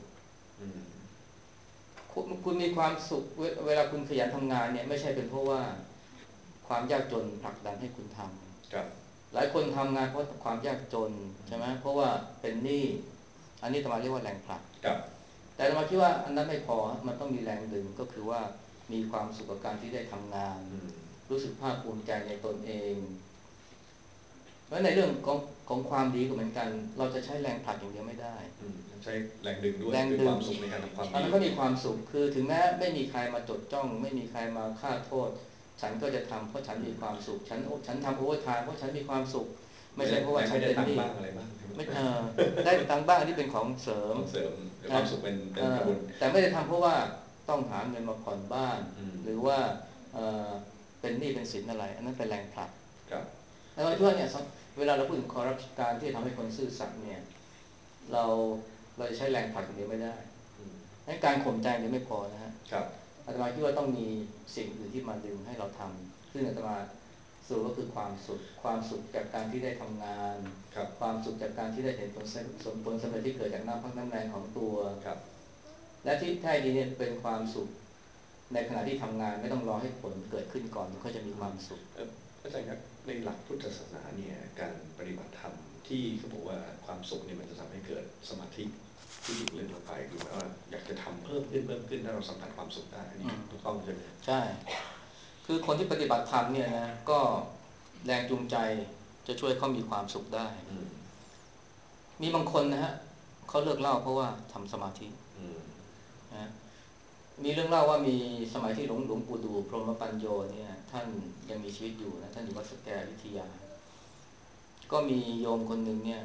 คุณมีความสุขเวลาคุณขยันทำงานเนี่ยไม่ใช่เป็นเพราะว่าความยากจนผลักดันให้คุณทำหลายคนทำงานเพราะความยากจนใช่ไหมเพราะว่าเป็นหนี้อันนี้จะมาเรียกว่าแรงผลักแต่เราคิดว่าอันนั้นไม่พอมันต้องมีแรงดึงก็คือว่ามีความสุขกับการที่ได้ทำงานรู้สึกภาคภูมิใจในตนเองเพราะในเรื่องของความดีก็เหมือนกันเราจะใช้แรงผลักอย่างเดียวไม่ได้ใช้แรงดึงด้วยความสุขในการทำความดีอันนั้นก็มีความสุขคือถึงแม้ไม่มีใครมาจดจ้องไม่มีใครมาฆ่าโทษฉันก็จะทำเพราะฉันมีความสุขฉันทำโอเวอร์ไทม์เพราะฉันมีความสุขไม่ใช่เพราะว่าฉันเป็นหนี้ไม่ได้ตังค์บ้างอันนี้เป็นของเสริมความสุขเป็นกระบวนแต่ไม่ได้ทำเพราะว่าต้องหาเงินมาผ่อนบ้านหรือว่าเอ่อเป็นหนี้เป็นสินอะไรอันนั้นเป็นแรงผลักครับแล้วเราคิดว่าเนี่ยเวลาเราพูดถึงคอร์รัปชันการที่จะทำให้คนซื่อสัตย์เนี่ยเราเราจะใช้แรงผลักอย่างเดียวไม่ได้งั้นการข่มใจเนี่ยไม่พอนะฮะครับอาตมาคิดว่าต้องมีสิ่งอื่นที่มาดึงให้เราทำซึ่งอาตมาสรุปก็คือความสุขจากการที่ได้ทำงานความสุขจากการที่ได้เห็นผลสำเร็จที่เกิดจากน้ำพักน้ำแรงของตัวและที่แท้จริงเนี่ยเป็นความสุขในขณะที่ทำงานไม่ต้องรอให้ผลเกิดขึ้นก่อนมันก็จะมีความสุขอาจารย์ครับในหลักพุทธศาสนาเนี่ยการปฏิบัติธรรมที่เขาบอกว่าความสุขเนี่ยมันจะทำให้เกิดสมาธิที่ถึงลึกลงไปคือหมายว่าอยากจะทำเพิ่มขึ้นถ้าเราสัมผัสความสุขได้อันนี้ถูกต้องใช่ไหมใช่คือคนที่ปฏิบัติธรรมเนี่ยนะก็แรงจูงใจจะช่วยเขามีความสุขได้มีบางคนนะฮะเขาเลิกเหล้าเพราะว่าทำสมาธินะมีเรื่องเล่าว่ามีสมัยที่หลวงปู่ดูพรหมปัญโยเนี่ยท่านยังมีชีวิตอยู่นะท่านอยู่วัดสแกวิทยาก็มีโยมคนหนึ่งเนี่ย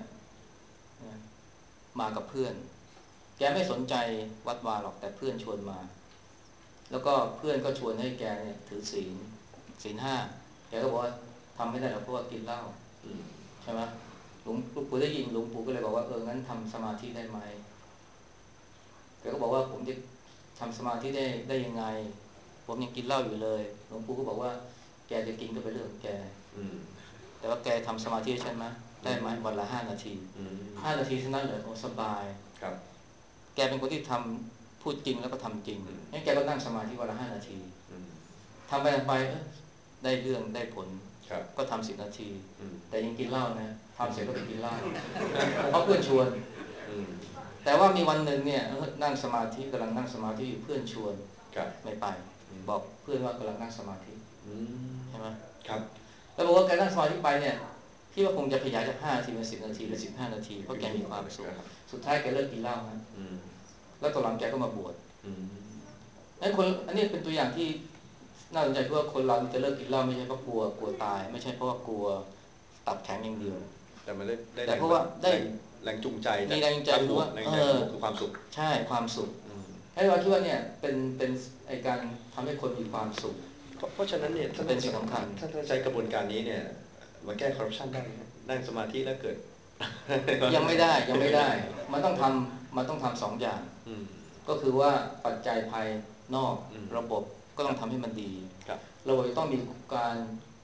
มากับเพื่อนแกไม่สนใจวัดวาหรอกแต่เพื่อนชวนมาแล้วก็เพื่อนก็ชวนให้แกเนี่ยถือศีลห้าแกก็บอกว่าทำไม่ได้หรอกเพราะว่ากินเหล้าใช่ไหมหลวงปู่ได้ยินหลวงปู่ก็เลยบอกว่างั้นทำสมาธิได้ไหมแกก็บอกว่าผมจะทำสมาธิได้ยังไงผมยังกินเหล้าอยู่เลยหลวงปู่ก็บอกว่าแกจะกินก็เป็นเรื่องของแกแต่ว่าแกทำสมาธิใช่ไหมได้ไหมวันละ5 นาที5 นาทีเท่านั้นเหรอโอ้สบายแกเป็นคนที่พูดจริงแล้วก็ทำจริงงั้นแกก็นั่งสมาธิวันละ5 นาทีทำไปได้เรื่องได้ผลก็ทำ10 นาทีแต่ยังกินเหล้านะทำเสร็จก็ไปกินเหล้าเพราะเพื่อนชวนแต่ว่ามีวันหนึ่งเนี่ยนั่งสมาธิกำลังนั่งสมาธิอยู่เพื่อนชวนไม่ไปบอกเพื่อนว่ากำลังนั่งสมาธิใช่ไหมครับแล้วบอกว่าแกนั่งสมาธิไปเนี่ยพี่ว่าคงจะขยายจาก5 นาทีเป็น10 นาทีหรือ15 นาทีเพราะแกมีความสุขสุดท้ายแกเลิกกินเหล้านะแล้วตอนหลังแกก็มาบวชอันนี้เป็นตัวอย่างที่น่าสนใจคือว่าคนเราจะเลิกกินเหล้าไม่ใช่เพราะกลัวตายไม่ใช่เพราะว่ากลัวตับแข็งอย่างเดียวแต่มันได้แต่เพราะว่าได้แรงจูงใจมีแรงจูงใจคือว่าคือความสุขใช่ความสุขให้เราคิดว่าเนี่ยเป็นไอการทำให้คนมีความสุขเพราะฉะนั้นเนี่ยเป็นสิ่งสำคัญถ้าใช้กระบวนการนี้เนี่ยมาแก้คอร์รัปชันได้นั่งสมาธิแล้วเกิดยังไม่ได้มันต้องทำ2 อย่างก็คือว่าปัจจัยภายนอกระบบก็ต้องทำให้มันดีระบบต้องมีการ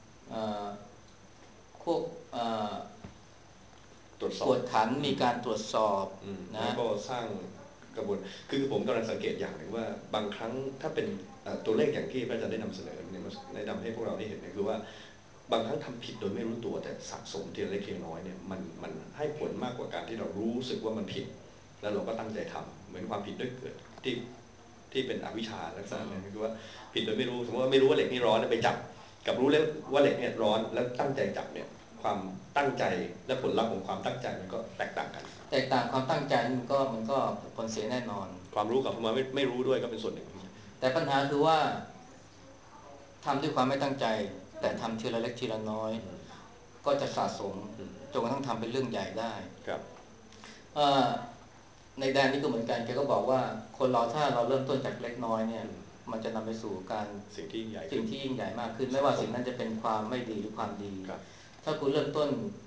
ควบตรวจขันมีการตรวจสอบนะแล้วก็สร้างกระบวนคือผมกำลังสังเกตอย่างหนึ่งว่าบางครั้งถ้าเป็นตัวเลขอย่างที่พระอาจารย์ได้นำเสนอเนี่ยแนะนำให้พวกเราได้เห็นเนี่ยคือว่าบางครั้งทำผิดโดยไม่รู้ตัวแต่สะสมทีละเล็กทีละน้อยเนี่ยมันให้ผลมากกว่าการที่เรารู้สึกว่ามันผิดแล้วเราก็ตั้งใจทำเหมือนความผิดด้วยเกิดที่เป็นอวิชชาลักษณะนี้คือว่าผิดโดยไม่รู้สมมติว่าไม่รู้ว่าเหล็กนี่ร้อนแล้วไปจับกับรู้แล้วว่าเหล็กเนี่ยร้อนแล้วตั้งใจจับเนี่ยความตั้งใจและผลลัพธ์ของความตั้งใจมันก็แตกต่างกันแตกต่างความตั้งใจมันก็ผลเสียแน่นอนความรู้กับความไม่รู้ด้วยก็เป็นส่วนหนึ่งแต่ปัญหาคือว่าทำด้วยความไม่ตั้งใจแต่ทำทีละเล็กทีละน้อยก็จะสะสมจนกระทั่งทำเป็นเรื่องใหญ่ได้ครับในแดนนี้ก็เหมือนกันแกก็บอกว่าคนเราถ้าเราเริ่มต้นจากเล็กน้อยเนี่ยมันจะนำไปสู่การสิ่งที่ยิ่งใหญ่มากขึ้นไม่ว่าสิ่งนั้นจะเป็นความไม่ดีหรือความดีถ้าคุณเริ่มต้น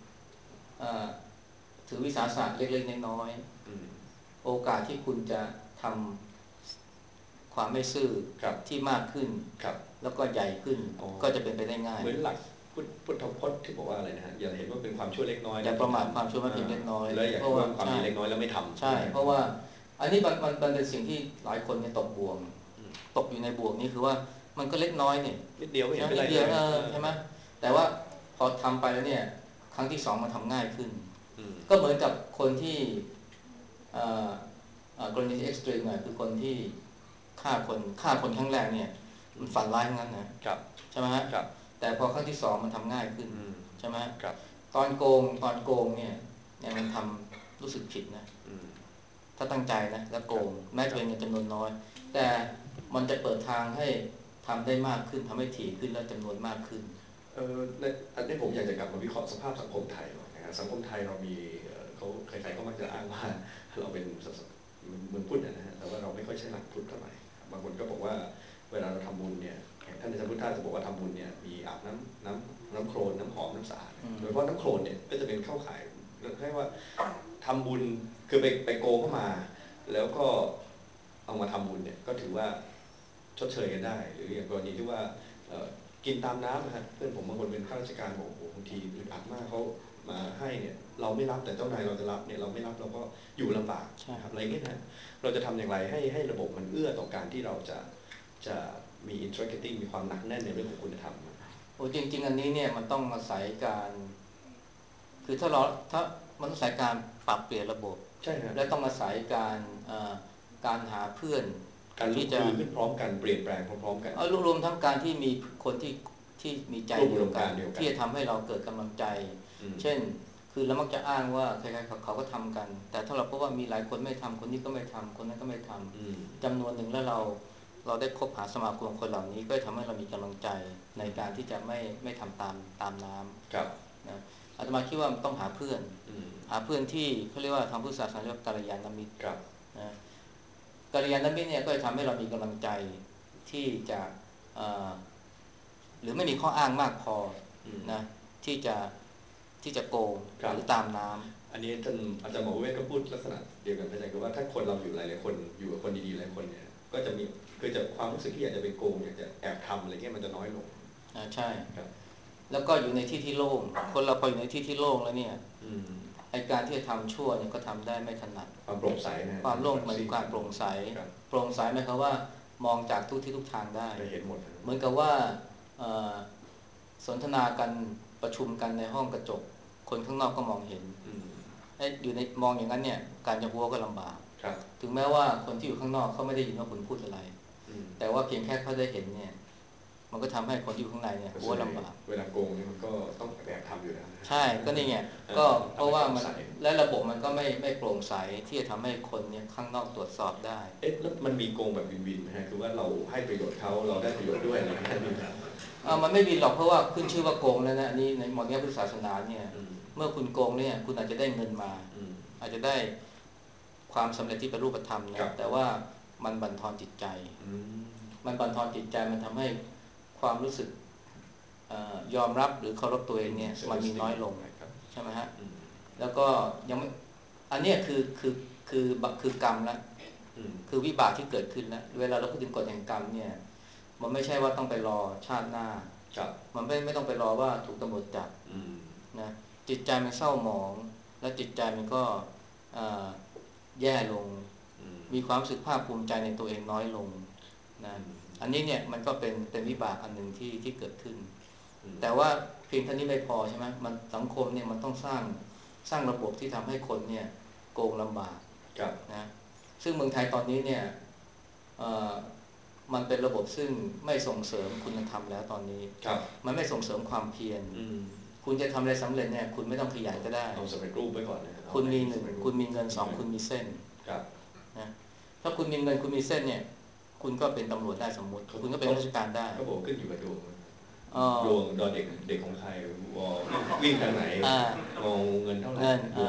ถือวิสาสะเล็กๆน้อยๆโอกาสที่คุณจะทำความไม่ซื่อที่มากขึ้นแล้วก็ใหญ่ขึ้นก็จะเป็นไปได้ง่ายเหมือนหลักพุทธพจน์ที่บอกว่าอะไรนะฮะอย่าเห็นว่าเป็นความชั่วเล็กน้อยอย่าประมาทความชั่วเพียงเล็กน้อยแล้วอย่าเห็นว่าความดีเล็กน้อยแล้วไม่ทำใช่เพราะว่าอันนี้มันเป็นสิ่งที่หลายคนเนี่ยตกบ่วงตกอยู่ในบ่วงนี้คือว่ามันก็เล็กน้อยเนี่ยนิดเดียวไม่เห็นเป็นไรเลยใช่ไหมแต่ว่าพอทำไปแล้วเนี่ยครั้งที่2มันทำง่ายขึ้นก็เหมือนกับคนที่กรณีที่เอ็กซ์ตรีมหน่อยคือคนที่ฆ่าคนครั้งแรกเนี่ยมันฝันร้ายทั้งนั้นนะใช่ไหมฮะแต่พอครั้งที่2มันทำง่ายขึ้นใช่ไหมตอนโกงเนี่ยมันทำรู้สึกผิดนะถ้าตั้งใจนะแล้วโกงแม้จะเป็นเงินจำนวนน้อยแต่มันจะเปิดทางให้ทำได้มากขึ้นทำให้ถี่ขึ้นและจำนวนมากขึ้นอันนี้ผมอยากจะกลับมาวิเคราะห์สภาพสังคมไทยนะครับสังคมไทยเรามีเขาใครๆก็มักจะอ้างว่าเราเป็นเมืองพุทธนะฮะแต่ว่าเราไม่ค่อยใช้หลักพุทธเท่าไหร่บางคนก็บอกว่าเวลาเราทำบุญเนี่ยท่านอาจารย์พุทธาจะบอกว่าทำบุญเนี่ยมีอาบน้ำโคลนน้ำหอมน้ำสะอาดโดยเฉพาะน้ำโคลนเนี่ยก็จะเป็นเข้าข่ายเรียกว่าทำบุญคือไปโกงเข้ามาแล้วก็เอามาทำบุญเนี่ยก็ถือว่าชดเชยกันได้หรืออย่างกรณีที่ว่ากินตามน้ำนะฮะเพื่อนผมบางคนเป็นข้าราชการบอกโอ้บางทีอึดอัดมากเขามาให้เนี่ยเราไม่รับแต่เจ้านายเราจะรับเนี่ยเราไม่รับเราก็อยู่ลำบากนะครับอะไรเงี้ยนะเราจะทำอย่างไรให้ระบบมันเอื้อต่อการที่เราจะมี integrity มีความหนักแน่นในเรื่องของคุณธรรมโอ้จริงๆอันนี้เนี่ยมันต้องอาศัยการคือถ้ามันต้องอาศัยการปรับเปลี่ยนระบบใช่ฮะและต้องอาศัยการหาเพื่อนการลุกฮือขึ้นพร้อมกันเปลี่ยนแปลงพร้อมๆกันรวมทั้งการที่มีคนที่มีใจเดียวกันที่จะทำให้เราเกิดกำลังใจเช่นคือเรามักจะอ้างว่าใครๆเขาก็ทำกันแต่ถ้าเราพบว่ามีหลายคนไม่ทำคนนี้ก็ไม่ทำคนนั้นก็ไม่ทำจำนวนหนึ่งแล้วเราได้คบหาสมาคมคนเหล่านี้ก็ทำให้เรามีกำลังใจในการที่จะไม่ทำตามน้ำนะอาตมาคิดว่าต้องหาเพื่อนที่เขาเรียกว่าทางพุทธศาสนาเรียกว่ากัลยาณมิตรนะกัลยาณมิตรเนี่ยก็จะทำให้เรามีกำลังใจที่จะหรือไม่มีข้ออ้างมากพอนะที่จะโกงหรือตามน้ำอันนี้ท่านอาจารย์หมอเวทก็พูดลักษณะเดียวกันอาจารย์คือว่าถ้าคนเราอยู่หลายๆคนอยู่กับคนดีๆหลายคนเนี่ยก็จะมีคือจะความรู้สึกที่อยากจะไปโกงอยากจะแอบทำอะไรเงี้ยมันจะน้อยลงใช่ครับแล้วก็อยู่ในที่ที่โล่งคนเราพออยู่ในที่ที่โล่งแล้วเนี่ยไอการที่จะทำชั่วเนี่ยก็ทำได้ไม่ถนัดความโปร่งใสนะความโล่งหมายถึงการโปร่งใสหมายความว่ามองจากทุกที่ทุกทางได้เห็นหมดเหมือนกับว่าสนทนากันประชุมกันในห้องกระจกคนข้างนอกก็มองเห็นอยู่ในมองอย่างนั้นเนี่ยการจะหัวก็ลำบากถึงแม้ว่าคนที่อยู่ข้างนอกเขาไม่ได้ยินว่าคุณพูดอะไรแต่ว่าเพียงแค่เขาได้เห็นเนี่ยมันก็ทำให้คนที่อยู่ข้างในเนี่ยหัวลำบากเวลาโกงนี่มันก็ต้องแอบทำอยู่แล้วใช่ก็นี่ไงก็เพราะว่ามันและระบบมันก็ไม่โปร่งใสที่จะทำให้คนเนี่ยข้างนอกตรวจสอบได้แล้วมันมีโกงแบบวินๆไหมฮะคือว่าเราให้ประโยชน์เขาเราได้ประโยชน์ด้วยอะไรอย่างนี้มันไม่วินหรอกเพราะว่าขึ้นชื่อว่าโกงแล้วนะอันนี้ในมอญพุทธศาสนาเนี่ยเมื่อคุณโกงเนี่ยคุณอาจจะได้เงินมาอาจจะได้ความสำเร็จที่เป็นรูปธรรมนะแต่ว่ามันบั่นทอนจิตใจมันบั่นทอนจิตใจมันทำให้ความรู้สึกยอมรับหรือเคารพตัวเองเนี่ยมันมีน้อยลงใช่ไหมฮะแล้วก็ยังไม่อันนี้คือกรรมแล้วคือวิบากที่เกิดขึ้นแล้วเวลาเราพูดถึงกฎแห่งกรรมเนี่ยมันไม่ใช่ว่าต้องไปรอชาติหน้ามันไม่ต้องไปรอว่าถูกตำรวจจับนะจิตใจมันเศร้าหมองและจิตใจมันก็แย่ลงมีความรู้สึกภาคภูมิใจในตัวเองน้อยลงนะอันนี้เนี่ยมันก็เป็นวิบากอันหนึ่งที่เกิดขึ้นแต่ว่าเพียงเท่านี้ไม่พอใช่ไหมมันสังคมเนี่ยมันต้องสร้างระบบที่ทำให้คนเนี่ยโกงลำบากนะซึ่งเมืองไทยตอนนี้เนี่ยมันเป็นระบบซึ่งไม่ส่งเสริมคุณธรรมแล้วตอนนี้มันไม่ส่งเสริมความเพียรคุณจะทำอะไรสำเร็จเนี่ยคุณไม่ต้องขยันก็ได้เอาสำเร็จรูปไว้ก่อนนะคุณมี1คุณมีเงิน2คุณมีเส้นนะถ้าคุณมีเงินคุณมีเส้นเนี่ยคุณก็เป็นตำรวจได้สมมติคุณก็เป็นราชการได้ก็บอกขึ้นอยู่กับดวงดวงเด็กของใครวิ่งทางไหนงงเงินเท่าไหร่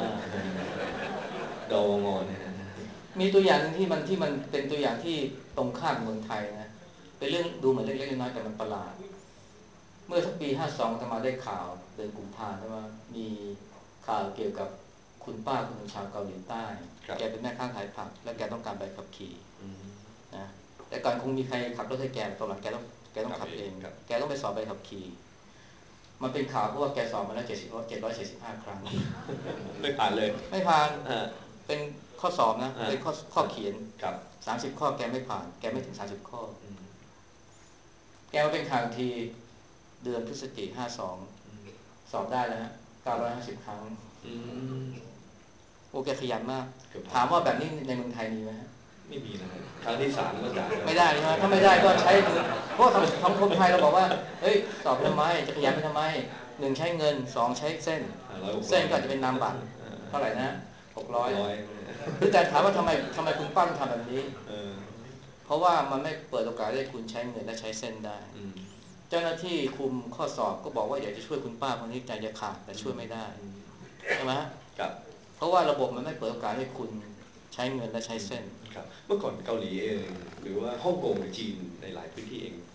ดองงอนมีตัวอย่างที่มันเป็นตัวอย่างที่ตรงข้ามเมืองไทยนะเป็นเรื่องดูเหมือนเล็กๆน้อยๆแต่มันประหลาดเมื่อสักปี52จะมาได้ข่าวเดือนกุมภาพันธ์ใช่ไหมมีข่าวเกี่ยวกับคุณป้าคนหนึ่งชาวเกาหลีใต้แกเป็นแม่ค้าขายผักและแกต้องการใบขับขี่นะแต่ก่อนคงมีใครขับรถให้แกตอนหลังแกต้องขับเองแกต้องไปสอบใบขับขี่มันเป็นข่าวเพราะว่าแกสอบมาแล้ว775ครั้งไม่ผ่านเลยไม่ผ่านเป็นข้อสอบนะเป็นข้อเขียน30 ข้อแกไม่ผ่านแกไม่ถึง30 ข้อแกมาเป็นข่าวทีเดือนพฤศจิกายน52สอบได้แล้วฮะ950 ครั้งโอ้แกขยันมากถามว่าแบบนี้ในเมืองไทยมีไหมฮะไม่มีนะครั้งที่3ก็จ่ายไม่ได้ใช่ไหมถ้าไม่ได้ก็ใช้เงินเพราะสังคมไทยเราบอกว่าเฮ้ยสอบไปทำไมจะขยันไปทำไม1ใช้เงิน2ใช้เส้นก็อาจจะเป็นนามบัตรเท่าไหร่นะ600คือแต่ถามว่าทำไมคุณป้าต้องทำแบบนี้เพราะว่ามันไม่เปิดโอกาสให้คุณใช้เงินและใช้เส้นได้เจ้าหน้าที่คุมข้อสอบก็บอกว่าอยากจะช่วยคุณป้าคนนี้ใจจะขาดแต่ช่วยไม่ได้ใช่ไหมเพราะว่าระบบมันไม่เปิดโอกาสให้คุณใช้เงินและใช้เส้นเมื่อก่อนเกาหลีเองหรือว่าฮ่องกงหรือจีนในหลายพื้นที่เอง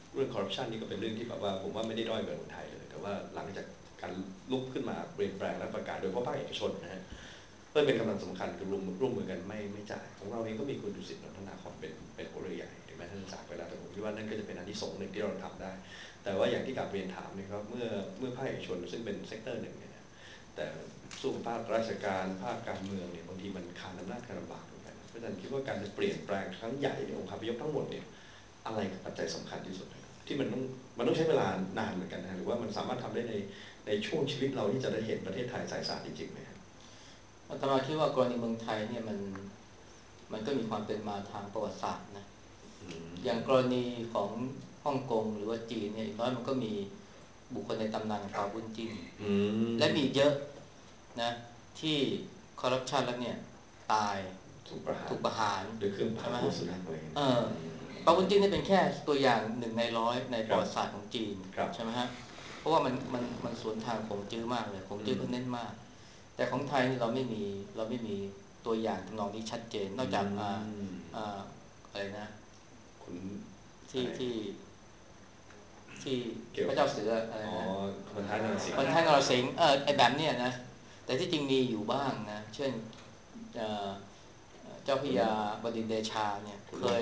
เรื่องคอร์รัปชันนี่ก็เป็นเรื่องที่แบบว่าผมว่าไม่ได้ด้อยกว่าเมืองไทยเลยแต่ว่าหลังจากการลุกขึ้นมาเปลี่ยนแปลงและประกาศโดยเฉพาะภาคเอกชนนะฮะก็เป็นกำลังสำคัญคือร่วมมือกันไม่จ่ายของเราเองก็มีคุณดุสิตนันทนาคอนเป็นหัวเรือใหญ่ถึงแม้ท่านจากไปแล้วแต่ผมคิดว่านั่นก็จะเป็นอานิสงส์หนึ่งที่เราทำได้ แต่ว่าอย่างที่กลับเรียนถามนะครับเมื่อภาคเอกชนซึ่งเป็นเซกเตอร์หนึ่งเนี่ยแต่สู้ภาคราชการภาคการเมืองเนี่ยบางทีมันขาดอำนาจการลำบากเหมือนกันเพราะฉะนั้นคิดว่าการจะเปลี่ยนแปลงครั้งใหญ่ในองค์คาพยพทั้งหมดเนี่ยอะไรคือปัจจัยสำคัญที่สุดที่มันต้องใช้เวลานานเหมือนกันนะหรือว่ามันสามารถทำได้ในช่วงชีวิตเราที่จะได้เห็นประเทศไทยสายสานจริงๆไหมครับอาตมาคิดว่ากรณีเมืองไทยเนี่ยมันก็มีความเป็นมาทางประวัติศาสตร์นะอย่างกรณีของฮ่องกงหรือว่าจีนเนี่ยอีกน้อยมันก็มีบุคคลในตำนานของเปาบุญจินและมีเยอะนะที่คอร์รัปชันแล้วเนี่ยตายถูกประหารถูกประหารด้วยเครื่องใช่ไหมผ่าตัสุนัขอะไรอย่างเงี้ยเปาบุญจินนี่เป็นแค่ตัวอย่างหนึ่งในร้อยในประวัติศาสตร์ของจีนครับใช่ไหมฮะเพราะว่ามันสวนทางขงจื้อมากเลยขงจื้อเขาเน้นมากแต่ของไทยนี่เราไม่มีตัวอย่างทำนองนี้ชัดเจนนอกจากอะไรนะคุณที่ที่ที่เกี่ยวพระเจ้าเสืออะไรอ๋อนะคนท้ายนรสิงห์คนไทยนรสิงห์ไอ้แบบเนี้ยนะแต่ที่จริงมีอยู่บ้างนะเช่นเอ่อเจ้าพระยาบดินทร์เดชาเนี่ย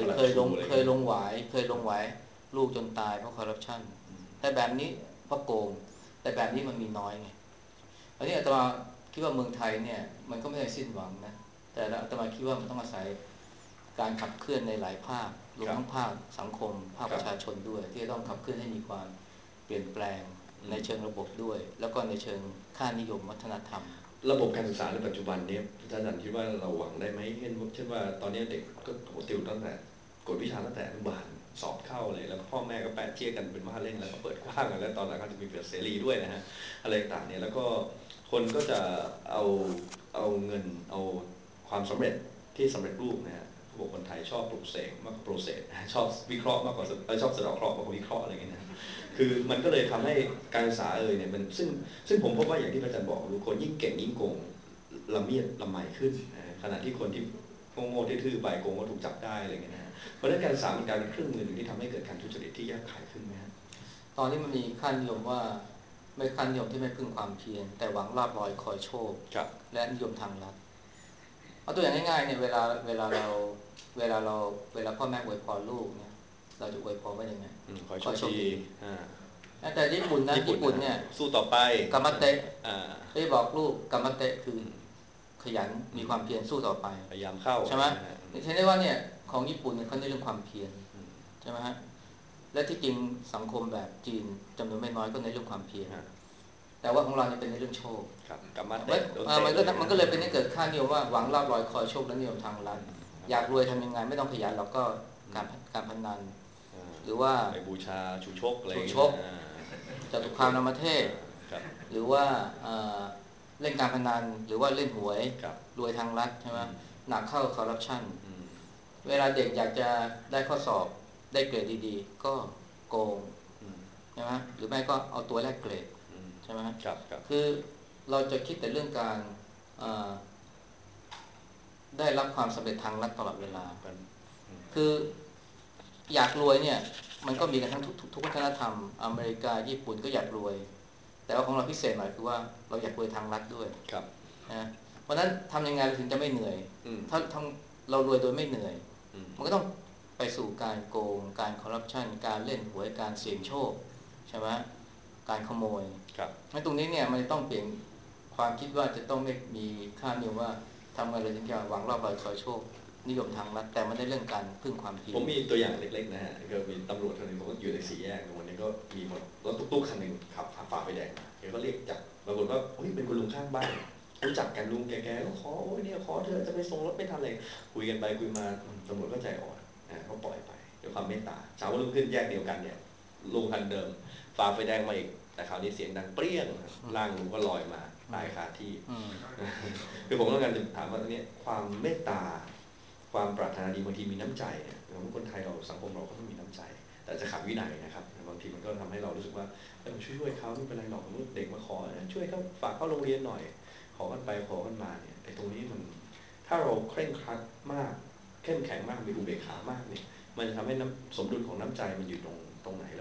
เคยลงหวายลูกจนตายเพราะคอร์รัปชันแต่แบบนี้เพราะโกงแต่แบบนี้มันมีน้อยไงอันนี้อาตมาคิดว่าเมืองไทยเนี่ยมันก็ไม่ได้สิ้นหวังนะแต่อาตมาคิดว่ามันต้องอาศัยการขับเคลื่อนในหลายภาครวมทั้งภาคสังคมภาคประชาชนด้วยที่จะต้องขับเคลื่อนให้มีความเปลี่ยนแปลงในเชิงระบบด้วยแล้วก็ในเชิงค่านิยมวัฒนธรรมระบบการศึกษาในปัจจุบันนี้อาจารย์คิดว่าเราหวังได้ไหมเช่นว่าตอนนี้เด็กก็ติวตั้งแต่กฎวิชาตั้งแต่อนุบาลสอบเข้าเลยแล้วพ่อแม่ก็แปะเจี๊ยกันเป็นว่าเล่นแล้วก็เปิดกว้างกันแล้วตอนหลังก็จะมีเสรีด้วยนะฮะอะไรต่างเนี่ยแล้วก็คนก็จะเอาเงินเอาความสำเร็จที่สำเร็จรูปนะฮะเขาบอกคนไทยชอบปลุกเสกมากกว่าโปรเซสชอบวิเคราะห์มากกว่าชอบสะเดาะเคราะห์มากกว่าวิเคราะห์อะไรอย่างเงี้ยนะคือมันก็เลยทำให้การศึกษาเนี่ยมันซึ่งผมพบว่าอย่างที่พระอาจารย์บอกคนยิ่งเก่งยิ่งโกงละเมียดละไมขึ้นขณะที่คนที่โง่ที่ทื่อไปโกงก็ถูกจับได้อะไรอย่างเงี้ยนะเพราะฉะนั้นการศึกษามันกลายเป็นเครื่องมือหนึ่งที่ทำให้เกิดการทุจริตที่แยบคายขึ้นไหมครับตอนนี้มันมีค่านิยมว่าไม่ค่านิยมที่ไม่พึ่งความเพียรแต่หวังลาภลอยคอยโชคและนิยมทางลัดเอาตัวอย่างง่ายๆเนี่ยเวลาพ่อแม่อวยพรลูกเนี่ยเราจะอวยพรว่ายังไงขอขอโชคโชคดีดีแต่ญี่ปุ่นนะญี่ปุ่นเนี่ยสู้ต่อไปกรรมเตะได้บอกลูกกรรมเตะคือขยันมีความเพียรสู้ต่อไปพยายามเข้าใช่ไหมเห็นได้ว่าเนี่ยของญี่ปุ่นเนี่ยเขาเน้นเรื่องความเพียรใช่ไหมฮะและที่จริงสังคมแบบจีนจำนวนไม่น้อยก็ในเรื่องความเพียรแต่ว่าของเราเนี่ยเป็นในเรื่องโชคกรรมเตะมันก็เลยเป็นให้เกิดค่านิยมว่าหวังลาภลอยคอยโชคและนิยมทางลัดอยากรวยทำยังไงไม่ต้องขยันหรอกก็การพนันหรือว่าไปบูชาชูชกอะไรชูชกจตุคามรามเทพหรือว่าเล่นการพนันหรือว่าเล่นหวยรวยทางลัดใช่ไหมหนักเข้าคอร์รัปชันเวลาเด็กอยากจะได้ข้อสอบได้เกรดดีๆก็โกงใช่ไหมหรือไม่ก็เอาตัวแลกเกรดใช่ไหมคือเราจะคิดแต่เรื่องการได้รับความสำเร็จทางลัดตลอดเวลาคืออยากรวยเนี่ยมันก็มีกันทั้งทุกวัฒนธรรมอเมริกาญี่ปุ่นก็อยากรวยแต่ว่าของเราพิเศษหน่อยคือว่าเราอยากรวยทางลัดด้วยนะเพราะนั้นทำยังไงเราถึงจะไม่เหนื่อยถ้าเรารวยโดยไม่เหนื่อยมันก็ต้องไปสู่การโกงการคอร์รัปชันการเล่นหวยการเสี่ยงโชคใช่ไหมการขโมยงั้นตรงนี้เนี่ยมันต้องเปลี่ยนความคิดว่าจะต้องไม่มีค่านิยมว่าทำอะไรถึงจะหวังรอบลอยคอยโชคนิยมทางลัดแต่มันได้เรื่องการพึ่งความเพียรผมมีตัวอย่างเล็กๆนะฮะก็มีตำรวจคนหนึ่งผมก็อยู่ในสี่แยกวันนี้ก็มีรถตุ๊กๆคันหนึ่งขับฝ่าไฟแดงมาเขาก็เรียกจับปรากฏว่าเฮ้ยเป็นคุณลุงข้างบ้านรู้จักกันลุงแกก็ขอโอ้ยเนี่ยขอเธอจะไปส่งรถไม่ทันเลยคุยกันไปคุยมาตำรวจก็ใจอ่อนก็ปล่อยไปด้วยความเมตตาเช้าวันรุ่งขึ้นแยกเดียวกันเนี่ยลุงคันเดิมฝ่าไฟแดงมาอีกแต่คราวนี้เสียงดังเปรี้ยงร่างลุงก็ลอยมาตายคาที่คือผมต้องการจะถามว่าเนี่ยความเมตตาความปรารถนาดีบางทีมีน้ำใจเนี่ยคนไทยเราสังคมเราก็ต้องมีน้ำใจแต่จะขาดวินัยนะครับบางทีมันก็ทำให้เรารู้สึกว่าช่วยเขาไม่เป็นไรหรอกเด็กมาขอช่วยเขาฝากเข้าโรงเรียนหน่อยขอกันไปขอกันมาเนี่ยไอ้ตรงนี้มันถ้าเราเคร่งครัดมากเข้มแข็งมากมีอุเบกขามากเนี่ยมันจะทำให้สมดุลของน้ำใจมันอยู่ตรงไหนแล้ว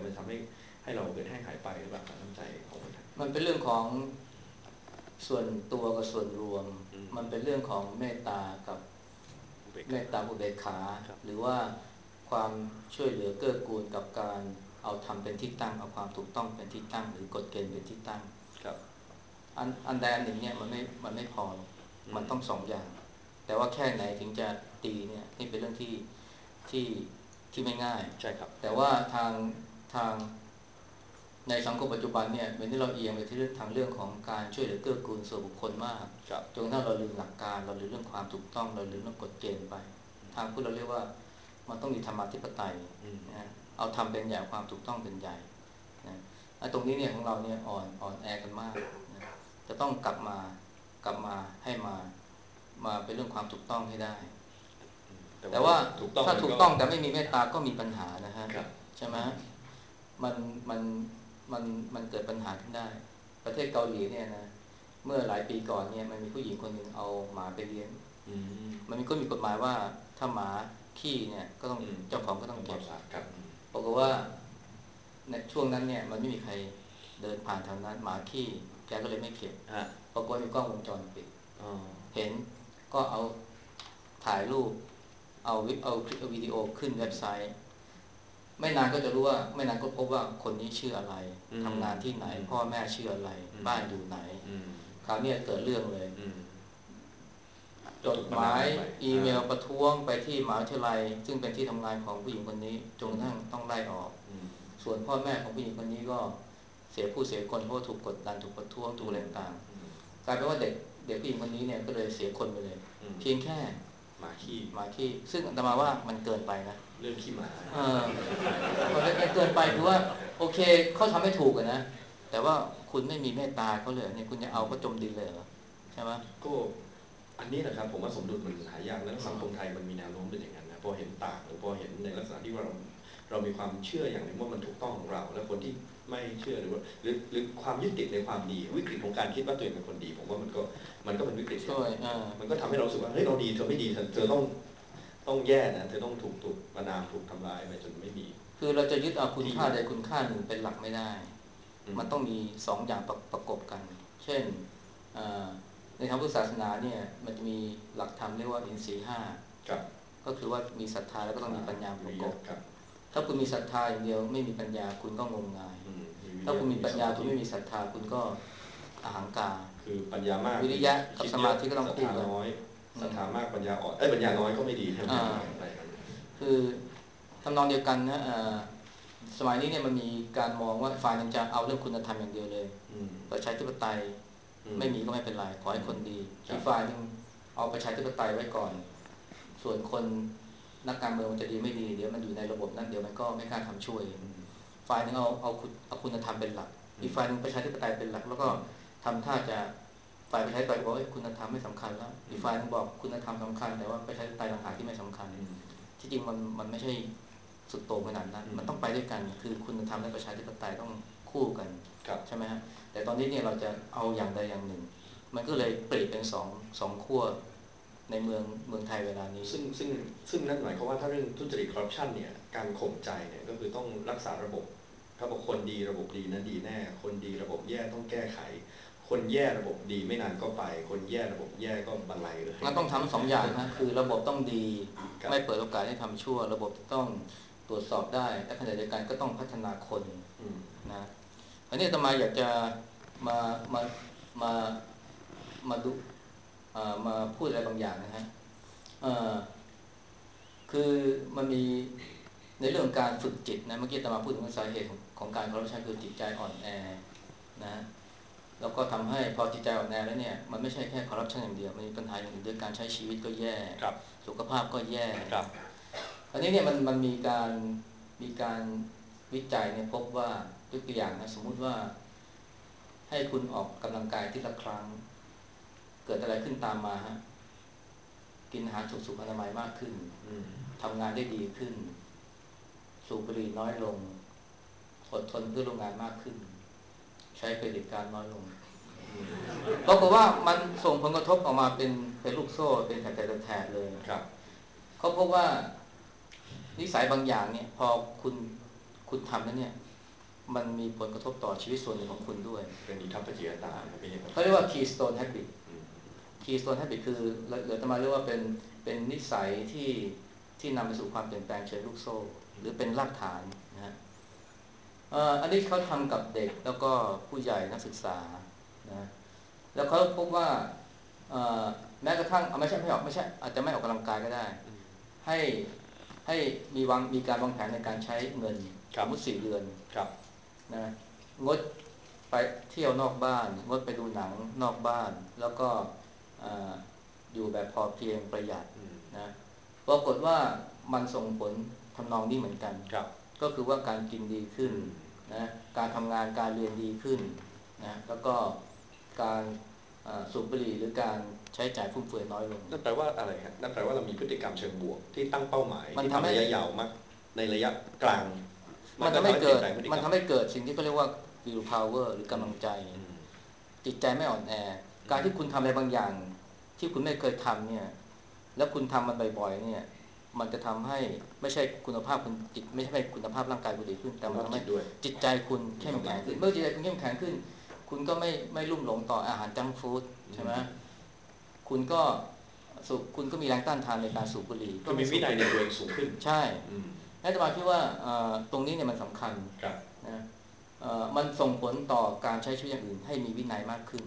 มันทำให้เราเกิดแห้งหายไปหรือเปล่าน้ำใจของคนไทยมันเป็นเรื่องของส่วนตัวกับส่วนรวมมันเป็นเรื่องของเมตตากับเมตตาอุเบกขาหรือว่าความช่วยเหลือเกื้อกูลกับการเอาธรรมเป็นที่ตั้งเอาความถูกต้องเป็นที่ตั้งหรือกฎเกณฑ์เป็นที่ตั้งอันใดอันหนึ่งเนี่ยมันไม่พอมันต้องสองอย่างแต่ว่าแค่ไหนถึงจะตีเนี่ยนี่เป็นเรื่องที่ไม่ง่ายใช่ครับแต่ว่าทางในสังคมปัจจุบันเนี่ยเหมือนที่เราเอียงไปที่ทางเรื่องของการช่วยเหลือเกื้อกูลส่วนบุคคลมากจนกระทั่งเราลืมหลักการเราลืมเรื่องความถูกต้องเราลืมเรื่องกฎเกณฑ์ไปทางพุทธเราเรียกว่ามันต้องมีธรรมาธิปไตยนะเอาทำเป็นใหญ่ความถูกต้องเป็นใหญ่นะตรงนี้เนี่ยของเราเนี่ยอ่อนแอกันมากนะจะต้องกลับมาให้มาเป็นเรื่องความถูกต้องให้ได้แต่ว่าถ้าถูกต้องแต่ไม่มีเมตตาก็มีปัญหานะฮะใช่ไหมมันมันมันเกิดปัญหาขึ้นได้ประเทศเกาหลีเนี่ยนะเมื่อหลายปีก่อนเนี่ยมันมีผู้หญิงคนหนึ่งเอาหมาไปเลี้ยงมันก็มีกฎหมายว่าถ้าหมาขี้เนี่ยก็ต้องเจ้าของก็ต้องเก็บปรากฏว่าในช่วงนั้นเนี่ยมันไม่มีใครเดินผ่านทางนั้นหมาขี้แกก็เลยไม่เก็บปรากฏมีกล้องวงจรปิดเห็นก็เอาถ่ายรูปเอาวิดีโอขึ้นเว็บไซต์ไม่นานก็จะรู้ว่าไม่นานก็พบว่าคนนี้ชื่ออะไรทำงานที่ไหนพ่อแม่ชื่ออะไรบ้านอยู่ไหนคราวนี้เกิดเรื่องเลยจดหมายอีเมลประท้วงไปที่มหาวิทยาลัยซึ่งเป็นที่ทำงานของผู้หญิงคนนี้จนกระทั่งต้องไล่ออกส่วนพ่อแม่ของผู้หญิงคนนี้ก็เสียคนเพราะถูกกดดันถูกประท้วงถูกอะไรต่างกลายเป็นว่าเด็กผู้หญิงคนนี้เนี่ยก็เลยเสียคนไปเลยเพียงแค่หมาขี้ซึ่งอาตมาว่ามันเกินไปนะเรื่องขี้หมามันเกินไปคือว่าโอเคเขาทำให้ถูกนะแต่ว่าคุณไม่มีเมตตาเขาเลยเนี่ยคุณจะเอาเขาจมดินเลยเหรอใช่ไหมก็อันนี้แหละครับผมว่าสมดุลมันหายากแล้วสังคมไทยมันมีแนวโน้มเป็นอย่างนั้นนะพอเห็นต่างหรือพอเห็นในลักษณะที่ว่าเรามีความเชื่ออย่างหนึ่งว่ามันถูกต้องของเราแล้วคนที่ไม่เชื่อหรือความยึดติดในความดีวิกฤตของการคิดว่าตัวเองเป็นคนดีผมว่ามันก็เป็นวิกฤตมันก็ทำให้เราสึกว่าเฮ้ยเราดีเธอไม่ดีเธอต้องแย่นะเธอต้องถูกประณามถูกทำร้ายไปจนไม่มีคือเราจะยึดเอาคุณค่าใดคุณค่าหนึ่งเป็นหลักไม่ได้มันต้องมีสองอย่างประกบกันเช่นในทางพุทธศาสนาเนี่ยมันจะมีหลักธรรมเรียกว่าอินทรีย์ห้าก็คือว่ามีศรัทธาแล้วก็ต้องมีปัญญาประกอบถ้าคุณมีศรัทธาอย่างเดียวไม่มีปัญญาคุณก็งมงายถ้าคุณมีปัญญาคุณไม่มีศรัทธาคุณก็อหังการคือปัญญามากวิริยะกับสมาธิก็ต้องคู่กันศรัทธามากปัญญาอ่อนปัญญาน้อยก็ไม่ดีคือทำนองเดียวกันนะสมัยนี้เนี่ยมันมีการมองว่าฝ่ายนึงจะเอาเรื่องคุณธรรมอย่างเดียวเลยประชาธิปไตยไม่มีก็ไม่เป็นไรขอให้คนดีอีกฝ่ายนึงเอาประชาธิปไตยไว้ก่อนส่วนคนนักการเมืองมันจะดีไม่ดีเดี๋ยวมันอยู่ในระบบนั้นเดี๋ยวมันก็ไม่กล้าทำช่วยฝ่ายนึงเอาคุณธรรมเป็นหลักอีกฝ่ายนึงประชาธิปไตยเป็นหลักแล้วก็ทำท่าจะฝ่ายประชาธิปไตยบอกว่าคุณธรรมไม่สำคัญแล้วอีกฝ่ายนึงบอกคุณธรรมสำคัญแต่ว่าประชาธิปไตยต่างหากที่ไม่สำคัญที่จริงมันไม่ใช่สุดโต่งขนาดนั้นมันต้องไปด้วยกันคือคุณธรรมและประชาธิปไตยต้องคู่กันใช่ไหมฮะแต่ตอนนี้เนี่ยเราจะเอาอย่างใดอย่างหนึ่งมันก็เลยปลีกเป็นสองขั้วในเมืองไทยเวลานี้ซึ่งนั่นหมายความว่าถ้าเรื่องทุจริตคอร์รัปชันเนี่ยการข่มใจเนี่ยก็คือต้องรักษาระบบถ้าบอกคนดีระบบดีนั้นดีแน่คนดีระบบแย่ต้องแก้ไขคนแย่ระบบดีไม่นานก็ไปคนแย่ระบบแย่ก็บรรลัยเลยมันต้องทำสองอย่างนะคือระบบต้องดีไม่เปิดโอกาสให้ทำชั่วระบบต้องตรวจสอบได้แต่ขณะเดียวกันก็ต้องพัฒนาคนนะอันนี้อาตมาอยากจะมามามามาดูมาพูดอะไรบางอย่างนะฮะคือมันมีในเรื่องการฝึกจิตนะเมื่อกี้อาตมาพูดถึงสาเหตุของการคอร์รัปชันคือจิตใจอ่อนแอนะแล้วก็ทำให้พอจิตใจอ่อนแอแล้วเนี่ยมันไม่ใช่แค่คอร์รัปชันอย่างเดียวมันมีปัญหาอย่างอื่นด้วยการใช้ชีวิตก็แย่สุขภาพก็แย่อันนี้เนี่ยมันมีการวิจัยเนี่ยพบว่ายกตัวอย่างนะสมมุติว่าให้คุณออกกำลังกายอาทิตย์ละครั้งเกิดอะไรขึ้นตามมาฮะกินอาหารสุขอนามัยมากขึ้นทำงานได้ดีขึ้นสูบบุหรี่น้อยลงอดทนเพื่อโรงงานมากขึ้นใช้เครดิตการน้อยลงปรากฏว่ามันส่งผลกระทบออกมาเป็นลูกโซ่เป็นแถบเลยเขาพบว่านิสัยบางอย่างเนี่ยพอคุณทำแล้วเนี่ยมันมีผลกระทบต่อชีวิตส่วนหนึ่งของคุณด้วยเป็นอิทธิปฏิยตาไม่ใช่เขาเรียกว่า keystone habit keystone habit คือหรือจะมาเรียกว่าเป็นนิสัยที่นำไปสู่ความเปลี่ยนแปลงเชิงลูกโซ่หรือเป็นรากฐานนะฮะอันนี้เขาทำกับเด็กแล้วก็ผู้ใหญ่นักศึกษานะแล้วเขาพบว่าแม้กระทั่งไม่ใช่อาจจะไม่ออกกำลังกายก็ได้ให้ให้มีการวางแผนในการใช้เงินสมมติ4 เดือนนะงดไปเที่ยวนอกบ้านงดไปดูหนังนอกบ้านแล้วก็อยู่แบบพอเพียงประหยัดนะปรากฏว่ามันส่งผลทำนองนี้เหมือนกันก็คือว่าการกินดีขึ้นนะการทำงานการเรียนดีขึ้นนะแล้วก็การสูบบุหรี่หรือการใช้จ่ายฟุ่มเฟือยน้อยลงนั่นแปลว่าอะไรครับนั่นแปลว่าเรามีพฤติกรรมเชิงบวกที่ตั้งเป้าหมายที่ทำระยะยาวมากในระยะกลางมันทำให้เกิดสิ่งที่เขาเรียกว่า will power หรือกำลังใจจิตใจไม่อ่อนแอการที่คุณทำอะไรบางอย่างที่คุณไม่เคยทำเนี่ยแล้วคุณทำมันบ่อยๆเนี่ยมันจะทำให้ไม่ใช่คุณภาพคุณจิตไม่ใช่คุณภาพร่างกายคุณดีขึ้นแต่มันทำให้จิตใจคุณเข้มแข็งขึ้นเมื่อจิตใจคุณเข้มแข็งขึ้นคุณก็ไม่ลุ่มหลงต่ออาหารจังก์ฟู้ดใช่ไหมคุณก็มีแรงต้านทานในการสูบบุหรี่ก็มีวินัยในตัวเองสูงขึ้นใช่อาตมาคิดว่าตรงนี้เนี่ยมันสำคัญนะมันส่งผลต่อการใช้ชีวิตอย่างอื่นให้มีวินัยมากขึ้น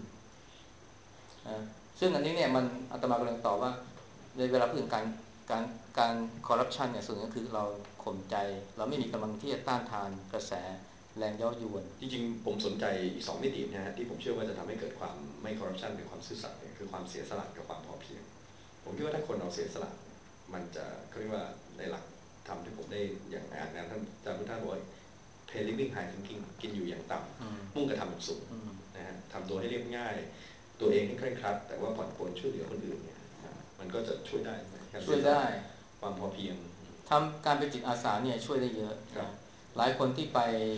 ซึ่งอันนี้เนี่ยมันอาตมากำลังตอบว่าในเวลาพูดถึงการคอร์รัปชันเนี่ยส่วนนึงก็คือเราข่มใจเราไม่มีกำลังที่จะต้านทานกระแสแรงเย้ายวนจริงๆผมสนใจอีก2 มิตินะฮะที่ผมเชื่อว่าจะทำให้เกิดความไม่คอร์รัปชันหรือความซื่อสัตย์เนี่ยคือความเสียสละกับความพอเพียงผมคิดว่าถ้าคนเราเสียสละมันจะเขาเรียกว่าในหลักธรรมที่ผมได้อย่างอ่านงานท่านอาจารย์พุทธาบอกว่า pay living high thinking กินอยู่อย่างต่ำมุ่งกระทำแบบสูงนะฮะทำตัวให้เรียบง่ายตัวเองให้เคร่งครัดแต่ว่าผ่อนปลนช่วยเหลือคนอื่นเนี่ยมันก็จะช่วยได้ความพอเพียงทำการเป็นจิตอาสาเนี่ยช่วยได้เยอะหลายคนที่ไป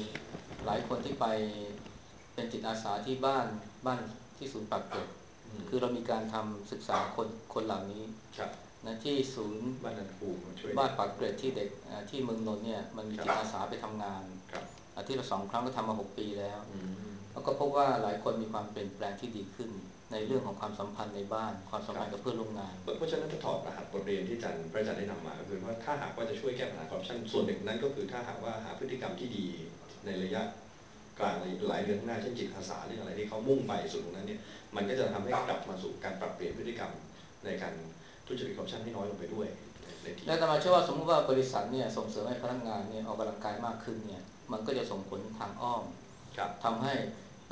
เป็นจิตอาสาที่บ้านที่ศูนย์ปากเกร็ดคือเรามีการทำศึกษาคนเหล่านี้นะที่ศูนย์บ้านปากเกร็ดที่เด็กที่เมืองนนท์เนี่ยมันมีจิตอาสาไปทำงานอาทิตย์ละ2 ครั้งก็ทำมา6 ปีแล้วแล้วก็พบว่าหลายคนมีความเปลี่ยนแปลงที่ดีขึ้นในเรื่องของความสัมพันธ์ในบ้านความสัมพันธ์กับเพื่อนร่วมงานเพราะฉะนั้นถ้าถอดรหัสบทเรียนที่พระอาจารย์ได้นำมาก็คือว่าถ้าหากว่าจะช่วยแก้ปัญหาคอร์รัปชันส่วนหนึ่งนั้นก็คือถ้าหากว่าหาพฤติกรรมที่ดีในระยะกลางหลายเดือนข้างหน้าเช่นจิตอาสาเรื่องอะไรที่เขามุ่งไปสู่ตรงนั้นเนี่ยมันก็จะทำให้กลับมาสู่การปรับเปลี่ยนพฤติกรรมในการทุจริตคอร์รัปชันให้น้อยลงไปด้วยและแต่มาเชื่อว่าสมมติว่าบริษัทเนี่ยส่งเสริมให้พนักงานเนี่ยออกกำลังกายมากขึ้นเนี่ยมันก็จะส่งผลทางอ้อมทำให้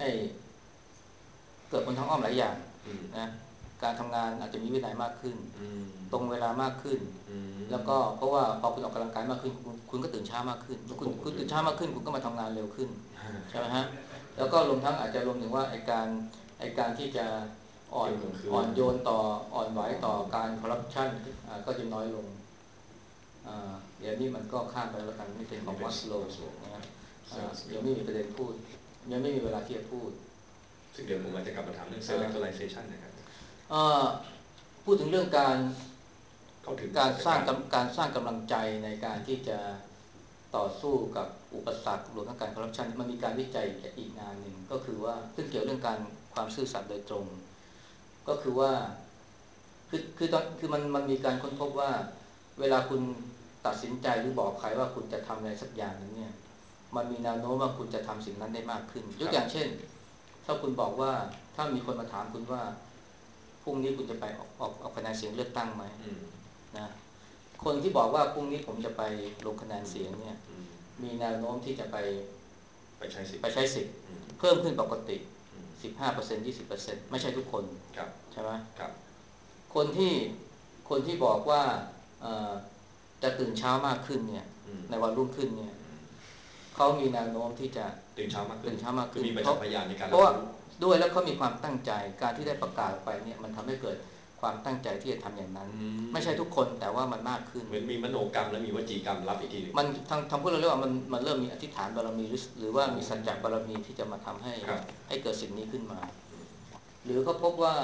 เกิดผลทางอ้อมหลายอย่างนะการทำงานอาจจะมีวินัยมากขึ้นตรงเวลามากขึ้นแล้วก็เพราะว่าพอคุณออกกำลังกายมากขึ้นคุณก็ตื่นเช้ามากขึ้นคุณตื่นเช้ามากขึ้นคุณก็มาทำงานเร็วขึ้นใช่ไหมฮะแล้วก็รวมทั้งอาจจะรวมถึงว่าไอการที่จะอ่อนโยนต่ออ่อนไหวต่อการคอร์รัปชันก็จะน้อยลงเดี๋ยวนี้มันก็ข้ามไปแล้วกันนี่เป็นของมัสโลว์นะยังไม่มีประเด็นพูดยังไม่มีเวลาที่จะพูดซึ่งเดี๋ยวผมอาจจะกลับมาถามเรื่อง selectoralization นะครับพูดถึงเรื่องการสร้างกำลังใจในการที่จะต่อสู้กับอุปสรรครวมทั้งการคอร์รัปชันมันมีการวิจัยอีกงานหนึ่งก็คือว่าซึ่งเกี่ยวเรื่องการความซื่อสัตย์โดยตรงก็คือว่าคือมันมีการค้นพบว่าเวลาคุณตัดสินใจหรือบอกใครว่าคุณจะทำอะไรสักอย่างนึงเนี่ยมันมีแนวโน้มว่าคุณจะทำสิ่งนั้นได้มากขึ้นยกอย่างเช่นถ้าคุณบอกว่าถ้ามีคนมาถามคุณว่าพรุ่งนี้คุณจะไปออกคะแนนเสียงเลือกตั้งไหมนะคนที่บอกว่าพรุ่งนี้ผมจะไปลงคะแนนเสียงเนี่ยมีแนวโน้มที่จะไปใช้สิทธิ์เพิ่มขึ้นปกติ 15% 20% ไม่ใช่ทุกคนใช่ไหมคนที่บอกว่าจะตื่นเช้ามากขึ้นเนี่ยในวันรุ่งขึ้นเนี่ยเขามีแนวโน้มที่จะตื่นเช้ามากขึ้นมีประจักษ์พยานในการเพราะว่าด้วยแล้วเขามีความตั้งใจการที่ได้ประกาศไปเนี่ยมันทำให้เกิดความตั้งใจที่จะทำอย่างนั้นไม่ใช่ทุกคนแต่ว่ามันมากขึ้นเหมือนมีมโนกรรมและมีวจีกรรมรับอีกทีนึงมันทำพูดเราเรียกว่ามันเริ่มมีอธิษฐานบารมีหรือว่ามีสัจจะบารมีที่จะมาทำให้เกิดสิ่งนี้ขึ้นมาหรือก็พบว่า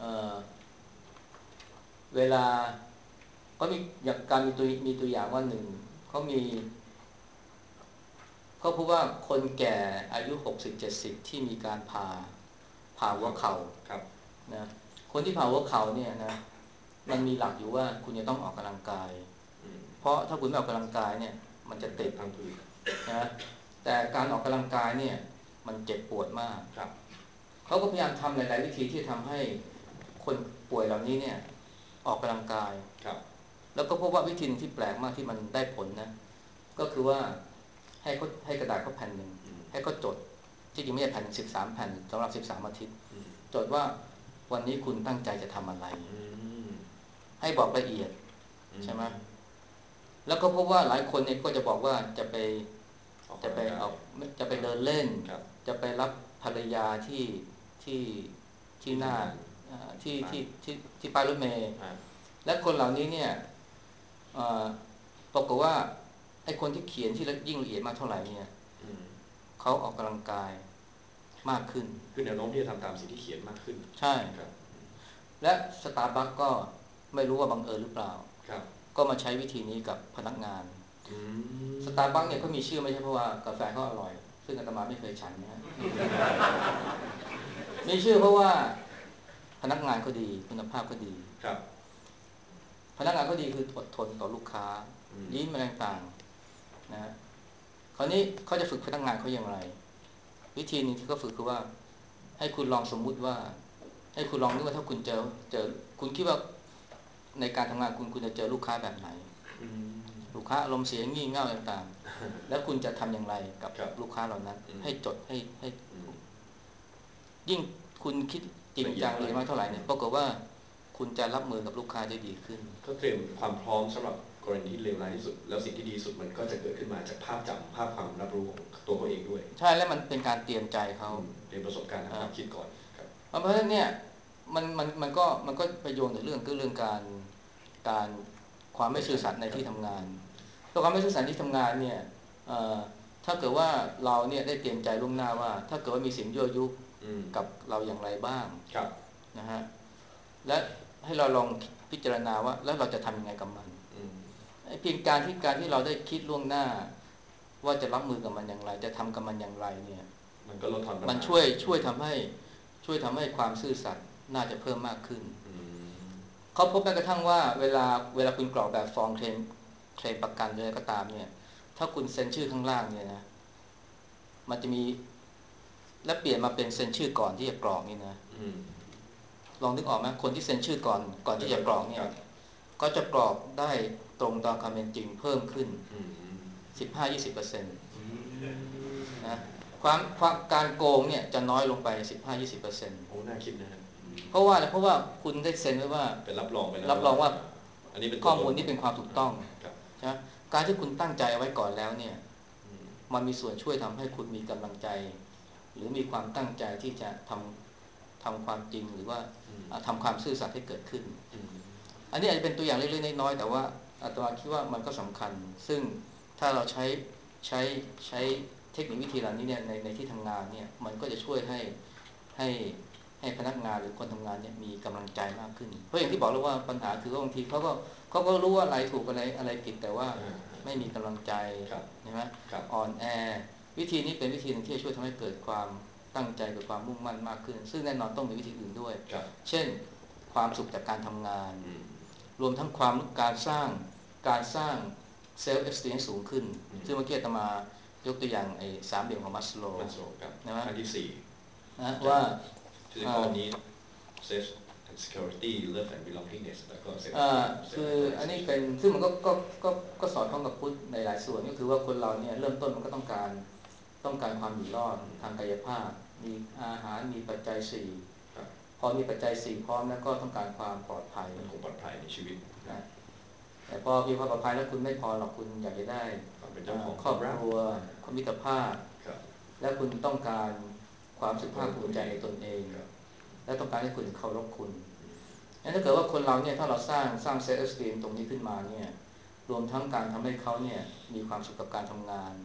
เวลาก็มีอย่างการมีตัวอย่างว่าหนึ่งเขาเขาพบว่าคนแก่อายุ60-70ที่มีการผ่าหัวเข่าครับนะคนที่ผ่าหัวเข่าเนี่ยนะมันมีหลักอยู่ว่าคุณจะต้องออกกำลังกายเพราะถ้าคุณไม่ออกกำลังกายเนี่ยมันจะติดทั้งพื้นนะแต่การออกกำลังกายเนี่ยมันเจ็บปวดมากครับเขาก็พยายามทำหลายๆวิธีที่ทำให้คนป่วยเหล่านี้เนี่ยออกกำลังกายครับแล้วก็พบว่าวิธีนึงที่แปลกมากที่มันได้ผลนะก็คือว่าให้กระดาษเขาแผ่นหนึ่งให้เขาจดที่จริงไม่ใช่แผ่น13แผ่นสำหรับ13อาทิตย์จดว่าวันนี้คุณตั้งใจจะทำอะไรให้บอกละเอียดใช่ไหมแล้วก็พบว่าหลายคนเนี่ยก็จะบอกว่าจะไปเดินเล่นจะไปรับภรรยาที่หน้าที่ป้ายรถเมล์และคนเหล่านี้เนี่ยปรากฏว่าไอ้คนที่เขียนที่ยิ่งละเอียดมากเท่าไหร่เนี่ยเขาออกกำลังกายมากขึ้นคือแนวโน้มที่จะทำตามสิ่งที่เขียนมากขึ้นใช่และสตาร์บัคก็ไม่รู้ว่าบังเอิญหรือเปล่าก็มาใช้วิธีนี้กับพนักงานสตาร์บัคเนี่ยเขามีชื่อไม่ใช่เพราะว่ากาแฟเขาอร่อยซึ่งอาตมาไม่เคยฉันนะมีชื่อเพราะว่าพนักงานเขาดีคุณภาพก็ดีพนักงานเขาดีคืออดทนต่อลูกค้ายิ้มอะไรต่างๆนะคราวนี้เขาจะฝึกพนักงานเขาอย่างไรวิธีนึงที่เขาฝึกคือว่าให้คุณลองสมมุติว่าให้คุณลองนึกว่าถ้าคุณเจอคุณคิดว่าในการทำงานคุณจะเจอลูกค้าแบบไหนลูกค้าอารมณ์เสียงี่เง่าต่างๆแล้วคุณจะทำอย่างไรกับลูกค้าเหล่านั้นให้จดให้ยิ่งคุณคิดจริงจังเลยมากเท่าไหร่เนี่ยปรากฏว่าคุณจะรับมือกับลูกค้าได้ดีขึ้นก็เตรียมความพร้อมสำหรับกรณีที่เลวร้ายที่สุดแล้วสิ่งที่ดีที่สุดมันก็จะเกิดขึ้นมาจากภาพจำภาพความรับรู้ของตัวเขาเองด้วยใช่แล้วมันเป็นการเตรียมใจเขาเตรียมประสบการณ์ทางความคิดก่อนเพราะฉะนั้นเนี่ยมันก็ไปโยงถึงเรื่องการความไม่ซื่อสัตย์ในที่ทำงานตัวความไม่ซื่อสัตย์ที่ทำงานเนี่ยถ้าเกิดว่าเราเนี่ยได้เตรียมใจล่วงหน้าว่าถ้าเกิดว่ามีสิ่งยั่วยุกับเราอย่างไรบ้างนะฮะและให้เราลองพิจารณาว่าแล้วเราจะทำยังไงกับมันเพียงการที่เราได้คิดล่วงหน้าว่าจะรับมือกับมันอย่างไรจะทำกับมันอย่างไรเนี่ยมันก็ลดทอนมันช่วยทำให้ความซื่อสัตย์น่าจะเพิ่มมากขึ้นเขาพบแม้กระทั่งว่าเวลาคุณกรอกแบบฟอร์มเคลมประกันเลยก็ตามเนี่ยถ้าคุณเซ็นชื่อข้างล่างเนี่ยนะมันจะมีและเปลี่ยนมาเป็นเซ็นชื่อก่อนที่จะกรอกนี่นะลองนึกออกไหมคนที่เซ็นชื่อก่อนที่จะกรอกเนี่ยก็จะกรอกได้ตรงตามความเป็นจริงเพิ่มขึ้น 15-20% นะความการโกงเนี่ยจะน้อยลงไป 15-20% โอ้น่าคิดนะเพราะว่าคุณได้เซ็นไว้ว่าเป็นรับรองว่าอันนี้เป็นข้อมูลนี้เป็นความถูกต้องใช่ไหมการที่คุณตั้งใจเอาไว้ก่อนแล้วเนี่ยมันมีส่วนช่วยทำให้คุณมีกำลังใจหรือมีความตั้งใจที่จะทำความจริงหรือว่าทำความซื่อสัตย์ให้เกิดขึ้นอันนี้อาจจะเป็นตัวอย่างเล็กๆน้อยๆแต่ว่าอาตมาคิดว่ามันก็สำคัญซึ่งถ้าเราใช้เทคนิควิธีเหล่านี้เนี่ยในที่ทำงานเนี่ยมันก็จะช่วยให้พนักงานหรือคนทำงานเนี่ยมีกำลังใจมากขึ้นเพราะอย่างที่บอกแล้วว่าปัญหาคือว่าบางทีเขาก็รู้ว่าอะไรถูกอะไรผิดแต่ว่าไม่มีกำลังใจใช่ไหมอ่อนแอวิธีนี้เป็นวิธีนึงที่จะช่วยทำให้เกิดความตั้งใจเกิดความมุ่งมั่นมากขึ้นซึ่งแน่นอนต้องมีวิธีอื่นด้วยเช่นความสุขจากการทำงานรวมทั้งการสร้างเซลฟ์เอสตีมสูงขึ้นซึ่งเมื่อกี้อาตมายกตัวอย่างไอ้3เหลี่ยมของมัสโลว์นะขั้นที่4 นะว่าข้อนี้ safe and security love and belongingness แล้วก็คืออันนี้เป็นซึ่งมันก็สอดคล้องกับพุทธในหลายส่วนก็คือว่าคนเราเนี่ยเริ่มต้นมันก็ต้องการความอยู่รอดทางกายภาพมีอาหารมีปัจจัย4พอมีปัจจัย4พร้อมแล้วก็ต้องการความปลอดภัยมันคงปลอดภัยในชีวิตนะแต่พอมีความปลอดภัยแล้วคุณไม่พอหรอกคุณอยากจะได้ครอบครัวความมิตรภาพและคุณต้องการความสุภาพภูมิใจในตนเองและต้องการให้คุณเคารพคุณงั้นถ้าเกิดว่าคนเราเนี่ยถ้าเราสร้างเซลฟ์เอสตีมตรงนี้ขึ้นมาเนี่ยรวมทั้งการทำให้เขาเนี่ยมีความสุขกับการทำงาน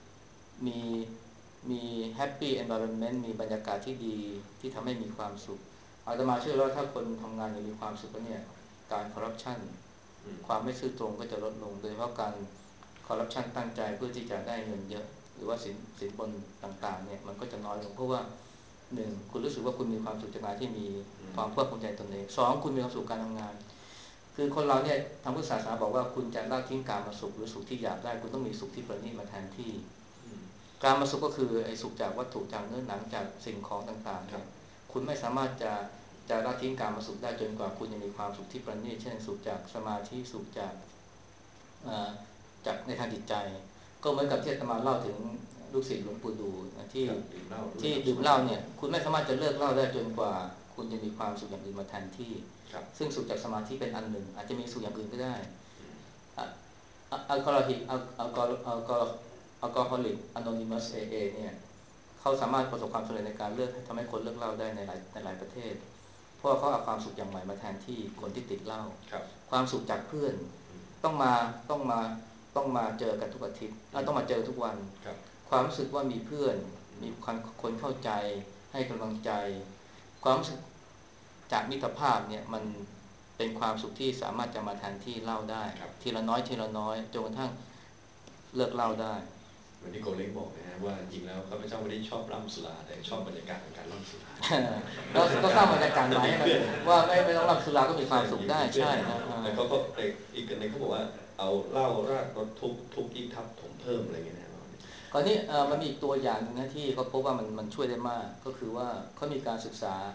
มีแฮปปี้เอนไวรอนเมนต์มีบรรยากาศที่ดีที่ทำให้มีความสุขอาตมาเชื่อว่าถ้าคนทำงานอย่างมีความสุขแล้วเนี่ยการคอร์รัปชันความไม่ซื่อตรงก็จะลดลงโดยเฉพาะการคอร์รัปชันตั้งใจเพื่อที่จะได้เงินเยอะหรือว่าสินบนต่างๆเนี่ยมันก็จะน้อยลงเพราะว่าหนึ่งคุณรู้สึกว่าคุณมีความสุขจากงานที่มีความภาคภูมิใจตนเองสองคุณมีความสุขการทำงานคือคนเราเนี่ยทางพุทธศาสนาบอกว่าคุณจะละทิ้งกามสุขหรือสุขที่อยากได้คุณต้องมีสุขที่ประณีตมาแทนที่การมาสุขก็คือไอ้สุขจากวัตถุจากเนื้อหนังจากสิ่งของต่างๆเนี่ยคุณไม่สามารถจะละทิ้งการมาสุขได้จนกว่าคุณจะมีความสุขที่ประณีตเช่นสุขจากสมาธิสุขจากในทางจิตใจก็เหมือนกับที่อาตมาเล่าถึงลูกศิษย์หลวงปู่ดูที่ดื่มเหล้าเนี่ยคุณไม่สามารถจะเลิกเหล้าได้จนกว่าคุณจะมีความสุขอย่างอื่นมาแทนที่ซึ่งสุขจากสมาธิเป็นอันหนึ่งอาจจะมีสุขอย่างอื่นก็ได้อัลกอฮอลิกอนอนิมัสเอเนี่ยเขาสามารถประสบความสำเร็จในการเลิกทำให้คนเลิกเหล้าได้ในหลายประเทศเพราะเขาเอาความสุขอย่างใหม่มาแทนที่คนที่ติดเหล้าความสุขจากเพื่อนต้องมาเจอกันทุกอาทิตย์ต้องมาเจอทุกวันความรู้สึกว่ามีเพื่อนมีคนเข้าใจให้กำลังใจความรู้สึกจากมิตรภาพเนี่ยมันเป็นความสุขที่สามารถจะมาแทนที่เหล้าได้ทีละน้อยทีละน้อยจนกระทั่งเลิกเหล้าได้เหมือนที่โกเล้งบอกนะฮะว่าจริงแล้วข้าพเจ้าไม่ได้ชอบร่ำสุราแต่ชอบบรรยากาศของการร่ำสุราก็สร้างบรรยากาศใหม่ให้มันว่าไม่ต้องร่ำสุราก็มีความสุขได้ใช่แต่เขาก็อีกอันนึงเขาบอกว่าเอาเหล้าราดรสทุกยิ่งทับถมเพิ่มอะไรเงี้ยนะก่อนนี้มันมีตัวอย่างนึงนะที่เขาพบว่ามันช่วยได้มากก็คือว่าเขามีการศึกษา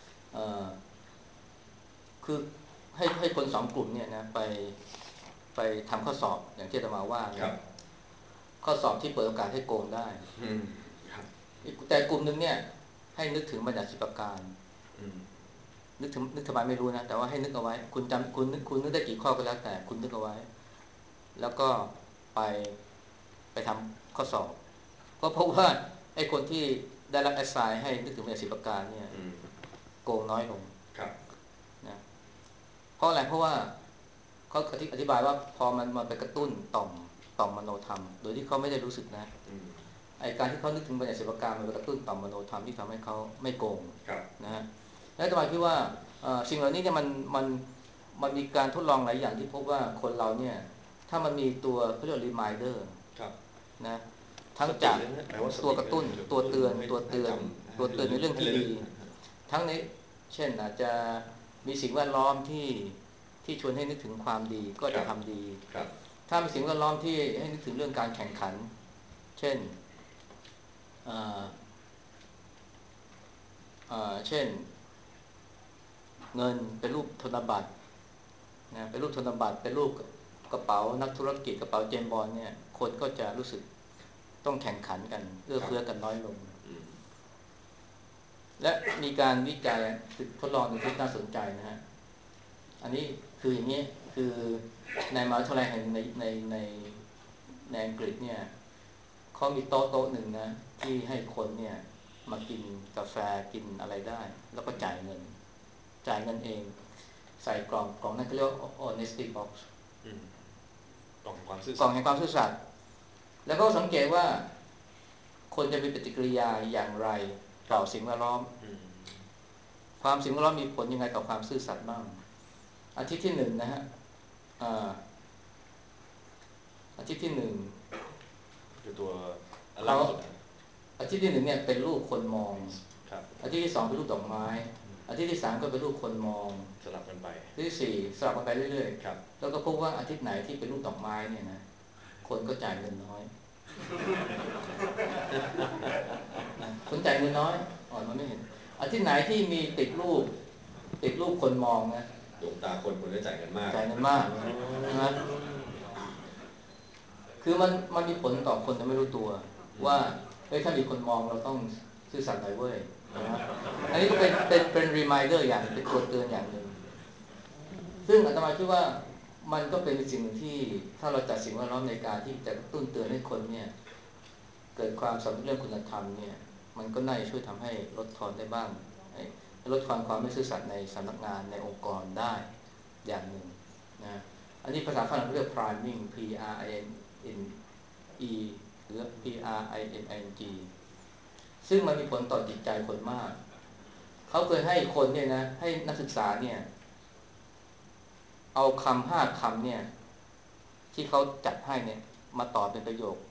คือให้คนสองกลุ่มเนี่ยนะไปทำข้อสอบอย่างที่อาตมาว่าข้อสอบที่เปิดโอกาสให้โกงได้แต่กลุ่มหนึ่งเนี่ยให้นึกถึงบัญญัติ10 ประการนึกทำไมไม่รู้นะแต่ว่าให้นึกเอาไว้คุณนึกได้กี่ข้อก็แล้วแต่คุณนึกเอาไว้แล้วก็ไปทำข้อสอบก็พบว่าไอ้คนที่ได้รับแอสไซน์ให้นึกถึงบัญญัติ10 ประการเนี่ยโกงน้อยลงนะเพราะอะไรเพราะว่าเขาอธิบายว่าพอมันมาไปกระตุ้นต่อมมโนธรรมโดยที่เขาไม่ได้รู้สึกนะไอการที่เขานึกถึงบัญญัติ10 ประการมันไปกระตุ้นต่อมมโนธรรมที่ทำให้เขาไม่โกงนะฮะแล้วอาตมาคิดว่าสิ่งเหล่านี้เนี่ยมันมีการทดลองหลายอย่างที่พบว่าคนเราเนี่ยถ้ามันมีตัวเขาเรียก reminder นะทั้งจากตัวกระตุ้นตัวเตือนในเรื่องที่ดีทั้งนี้เช่นอาจจะมีสิ่งแวดล้อมที่ชวนให้นึกถึงความดีก็จะทำดีถ้ามีสิ่งแวดล้อมที่ให้นึกถึงเรื่องการแข่งขันเช่นเงินเป็นรูปธนบัตรนะเป็นรูปธนบัตรเป็นรูปกระเป๋านักธุรกิจกระเป๋าเจมส์บอนด์เนี่ยคนก็จะรู้สึกต้องแข่งขันกันเอื้อเฟื้อกันน้อยลงและมีการวิจัยทดลองที่น่าสนใจนะฮะอันนี้คืออย่างนี้คือในมหาวิทยาลัยแห่งในอังกฤษเนี่ยเขามีโต๊ะหนึ่งนะที่ให้คนเนี่ยมากินกาแฟกินอะไรได้แล้วก็จ่ายเงินเองใส่กล่องนั้นเขาเรียกว่า honesty box กล่องแห่งความซื่อสัตย์แล้วก็สังเกตว่าคนจะมีปฏิกิริยาอย่างไรต่อสิ่งแวดล้อมความสิ่งแวดล้อมมีผลยังไงต่อความซื่อสัตย์บ้างอาทิตย์ที่1นะฮะอาทิตย์ที่1 คือตัวเขาอาทิตย์ที่1เนี่ยเป็นรูปคนมองอาทิตย์ที่2เป็นรูปดอกไม้อาทิตย์ที่3ก็เป็นรูปคนมองสลับกันไปอาทิตย์ที่4สลับกันไปเรื่อยๆแล้วก็พบว่าอาทิตย์ไหนที่เป็นรูปดอกไม้เนี่ยนะคนก็จ่ายเงินน้อยคนจ่ายเงินน้อยมันไม่เห็นอาทิตย์ไหนที่มีติดรูปคนมองนะดวงตาคนก็จ่ายเงินมากนะคือมันมีผลต่อคนจะไม่รู้ตัวว่าถ้ามีคนมองเราต้องซื่อสัตย์หน่อยเว้ยนะอันนี้ก็เป็น reminder อย่างเป็นตัวเตือนอย่างหนึ่งซึ่งอาตมาคิดว่ามันก็เป็นสิ่งที่ถ้าเราจัดสิ่งแวดล้อมในการที่จะกระตุ้นเตือนให้คนเนี่ยเกิดความสำนึกเรื่องคุณธรรมเนี่ยมันก็น่าจะช่วยทำให้ลดทอนได้บ้างลดความไม่ซื่อสัตย์ในสำนักงานในองค์กรได้อย่างหนึ่งนะอันนี้ภาษาฝรั่งเรียก priming P R I N E หรือ P R I N I N G ซึ่งมันมีผลต่อจิตใจคนมากเขาเคยให้คนเนี่ยนะให้นักศึกษาเนี่ยเอาคำ5 คำเนี่ยที่เขาจัดให้เนี่ยมาต่อเป็นประโยค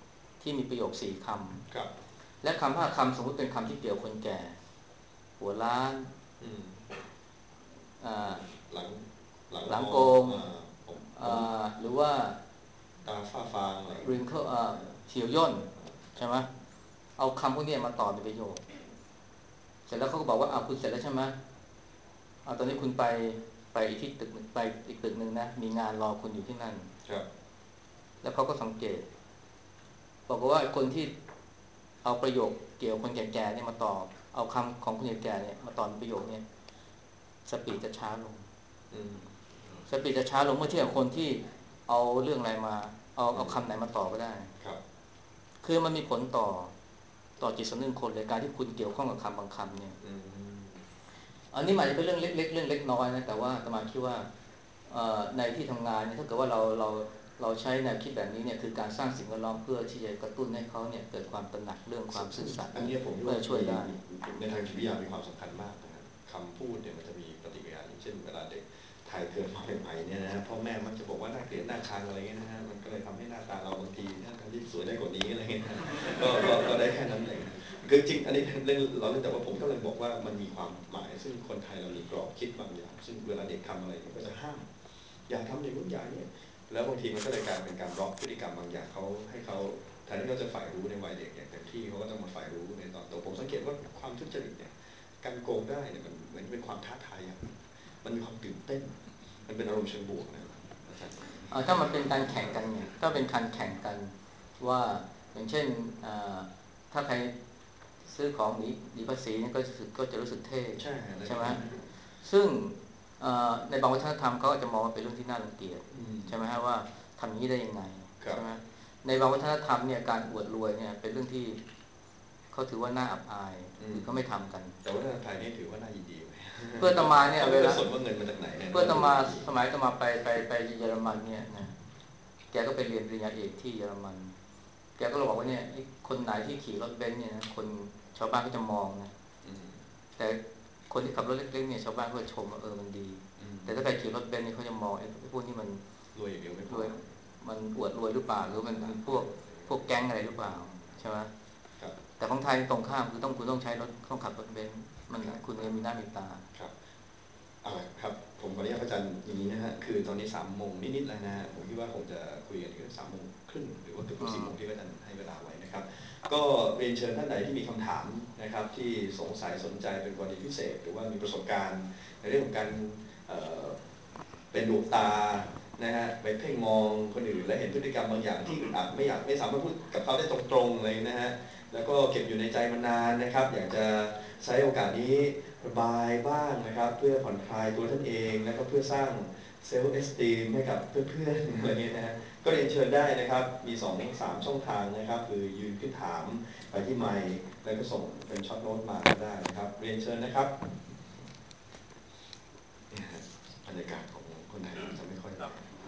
ที่มีประโยค4 คครับำและคำ5 คำสมมติเป็นคำที่เกี่ยวคนแก่หัวล้านอืมอ่าหลังหลังหลังโกงองผมหรือว่าตาฝ้าฟางอะไร wrinkle เหี่ยวย่นใช่ไหมเอาคำพวกนี้มาต่อเป็นประโยคเสร็จแล้วเขาก็บอกว่าคุณเสร็จแล้วใช่ไหมตอนนี้คุณไปอีกที่ตึกไปอีกตึกหนึ่งนะมีงานรอคุณอยู่ที่นั่นครับแล้วเขาก็สังเกตบอกว่าคนที่เอาประโยคเกี่ยวกับคนแก่ๆเนี่ยมาตอบเอาคำของคนแก่ๆเนี่ยมาตอบเป็นประโยคเนี่ยสปีดจะช้าลงอืมสปีดจะช้าลงเมื่อเทียบกับคนที่เอาเรื่องอะไรมาเอาคำไหนมาต่อก็ได้ครับคือมันมีผลต่อจิตสำนึกคนเลยการที่คุณเกี่ยวข้องกับคำบางคำเนี่ยอันนี้อาจจะเป็นเรื่องเล็กๆเรื่องเล็กน้อยนะแต่ว่าอาตมาคิดว่าในที่ทำงานเนี่ยถ้าเกิดว่าเราใช้แนวคิดแบบนี้เนี่ยคือการสร้างสิ่งแวดล้อมเพื่อที่จะกระตุ้นให้เขาเนี่ยเกิดความตระหนักเรื่องความซื่อสัตย์อันนี้ผมเพื่อช่วยได้ในทางจิตวิทยามีความสำคัญมากนะครับคำพูดเนี่ยมันจะมีปฏิกิริยาอย่างเช่นเวลาเด็กไทยเกิดมาใหม่ๆเนี่ยนะพ่อแม่มักจะบอกว่าหน้าเกลียดหน้าชังอะไรเงี้ยนะฮะมันก็เลยทำให้หน้าตาเราบางทีหน้าตาที่สวยได้กว่านี้อะไรเงี้ยก็ได้แค่นั้นเองคือจริงอันนี้เรื่องเราแต่ว่าผมก็เลยบอกว่ามันมีความหมายซึ่งคนไทยเรามีกรอบคิดบางอย่างซึ่งเวลาเด็กทำอะไรก็จะห้ามอย่าทำอย่างนู้นอย่างนี้แล้วบางทีมันก็เลยกลายเป็นการบล็อกพฤติกรรมบางอย่างเขาให้เขาแทนที่เขาจะใฝ่รู้ในวัยเด็กอย่างเต็มที่เขาก็ต้องมาใฝ่รู้ในตอนโตผมสังเกตว่าความทุจริตเนี่ยการโกงได้เนี่ยมันเหมือนเป็นความท้าทายอย่างมันมีความตื่นเต้นมันเป็นอารมณ์เชิงบวกนะอาจารย์ถ้ามันเป็นการแข่งกันเนี่ยก็เป็นการแข่งกันว่าอย่างเช่นถ้าใครซื้อของหนีภาษีเนี่ยก็จะรู้สึกเท่ใช่ไหมซึ่งในบางวัฒนธรรมเขาอาจจะมองว่าเป็นเรื่องที่น่ารังเกียจใช่ไหมฮะว่าทำอย่างนี้ได้ยังไงใช่ไหมในบางวัฒนธรรมเนี่ยการอวดรวยเนี่ยเป็นเรื่องที่เขาถือว่าน่าอับอายหรือเขาไม่ทำกันแต่ว่าทางไทยนี่ถือว่าน่ายินดีไหมเพื่อตมาเนี่ยเวลาสนว่าเงินมาจากไหนเนี่ยเพื่อตมาสมัยตมาไปเยอรมันเนี่ยนะแกก็ไปเรียนปริญญาเอกที่เยอรมันแกก็บอกว่าเนี่ยคนไหนที่ขี่รถเบนซ์เนี่ยนะคนชาวบ้านก็จะมองนะแต่คนที่ขับรถเล็กๆเนี่ยชาวบ้านก็จะชมว่ามันดีแต่ถ้าใครขี่รถเบนซ์เนี่ยเขาจะมองไอ้พวกนี้มันรวยอย่างเดียวไม่พรอวยมันอวดรวยหรือเปล่าหรือมันเป็นพวกแก๊งอะไรหรือเปล่าใช่ไหมแต่ของไทยตรงข้ามคือคุณต้องใช้รถต้องขับรถเบนซ์มันคุณมีหน้ามีตาครับผมขออนุญาตพระอาจารย์อย่างนี้นะฮะคือตอนนี้3 โมงนิดๆแล้วนะฮะผมคิดว่าคงจะคุยกันถึง3 โมงครึ่งหรือว่าเกือบ4 โมงที่พระอาจารย์ให้เวลาไว้นะครับก็เรียนเชิญท่านใดที่มีคำถามนะครับที่สงสัยสนใจเป็นกรณีพิเศษหรือว่ามีประสบการณ์ในเรื่องของการเป็นดวงตานะฮะไปเพ่งมองคนอื่นและเห็นพฤติกรรมบางอย่างที่อึดอัดไม่สามารถพูดกับเขาได้ตรงๆเลยนะฮะแล้วก็เก็บอยู่ในใจมานานนะครับอยากจะใช้โอกาสนี้ระบายบ้างนะครับเพื่อผ่อนคลายตัวท่านเองแล้วก็เพื่อสร้างเซลฟ์เอสตีมให้กับเพื่อนๆอะไรเงี้ยนะฮะก็เรียนเชิญได้นะครับมี2-3 ช่องทางนะครับคือยืนขึ้นถามไปที่ไมค์แล้วก็ส่งเป็นช็อตโน้ตมาก็ได้นะครับเรียนเชิญนะครับบรรยากาศของคนไทยจะไม่ค่อย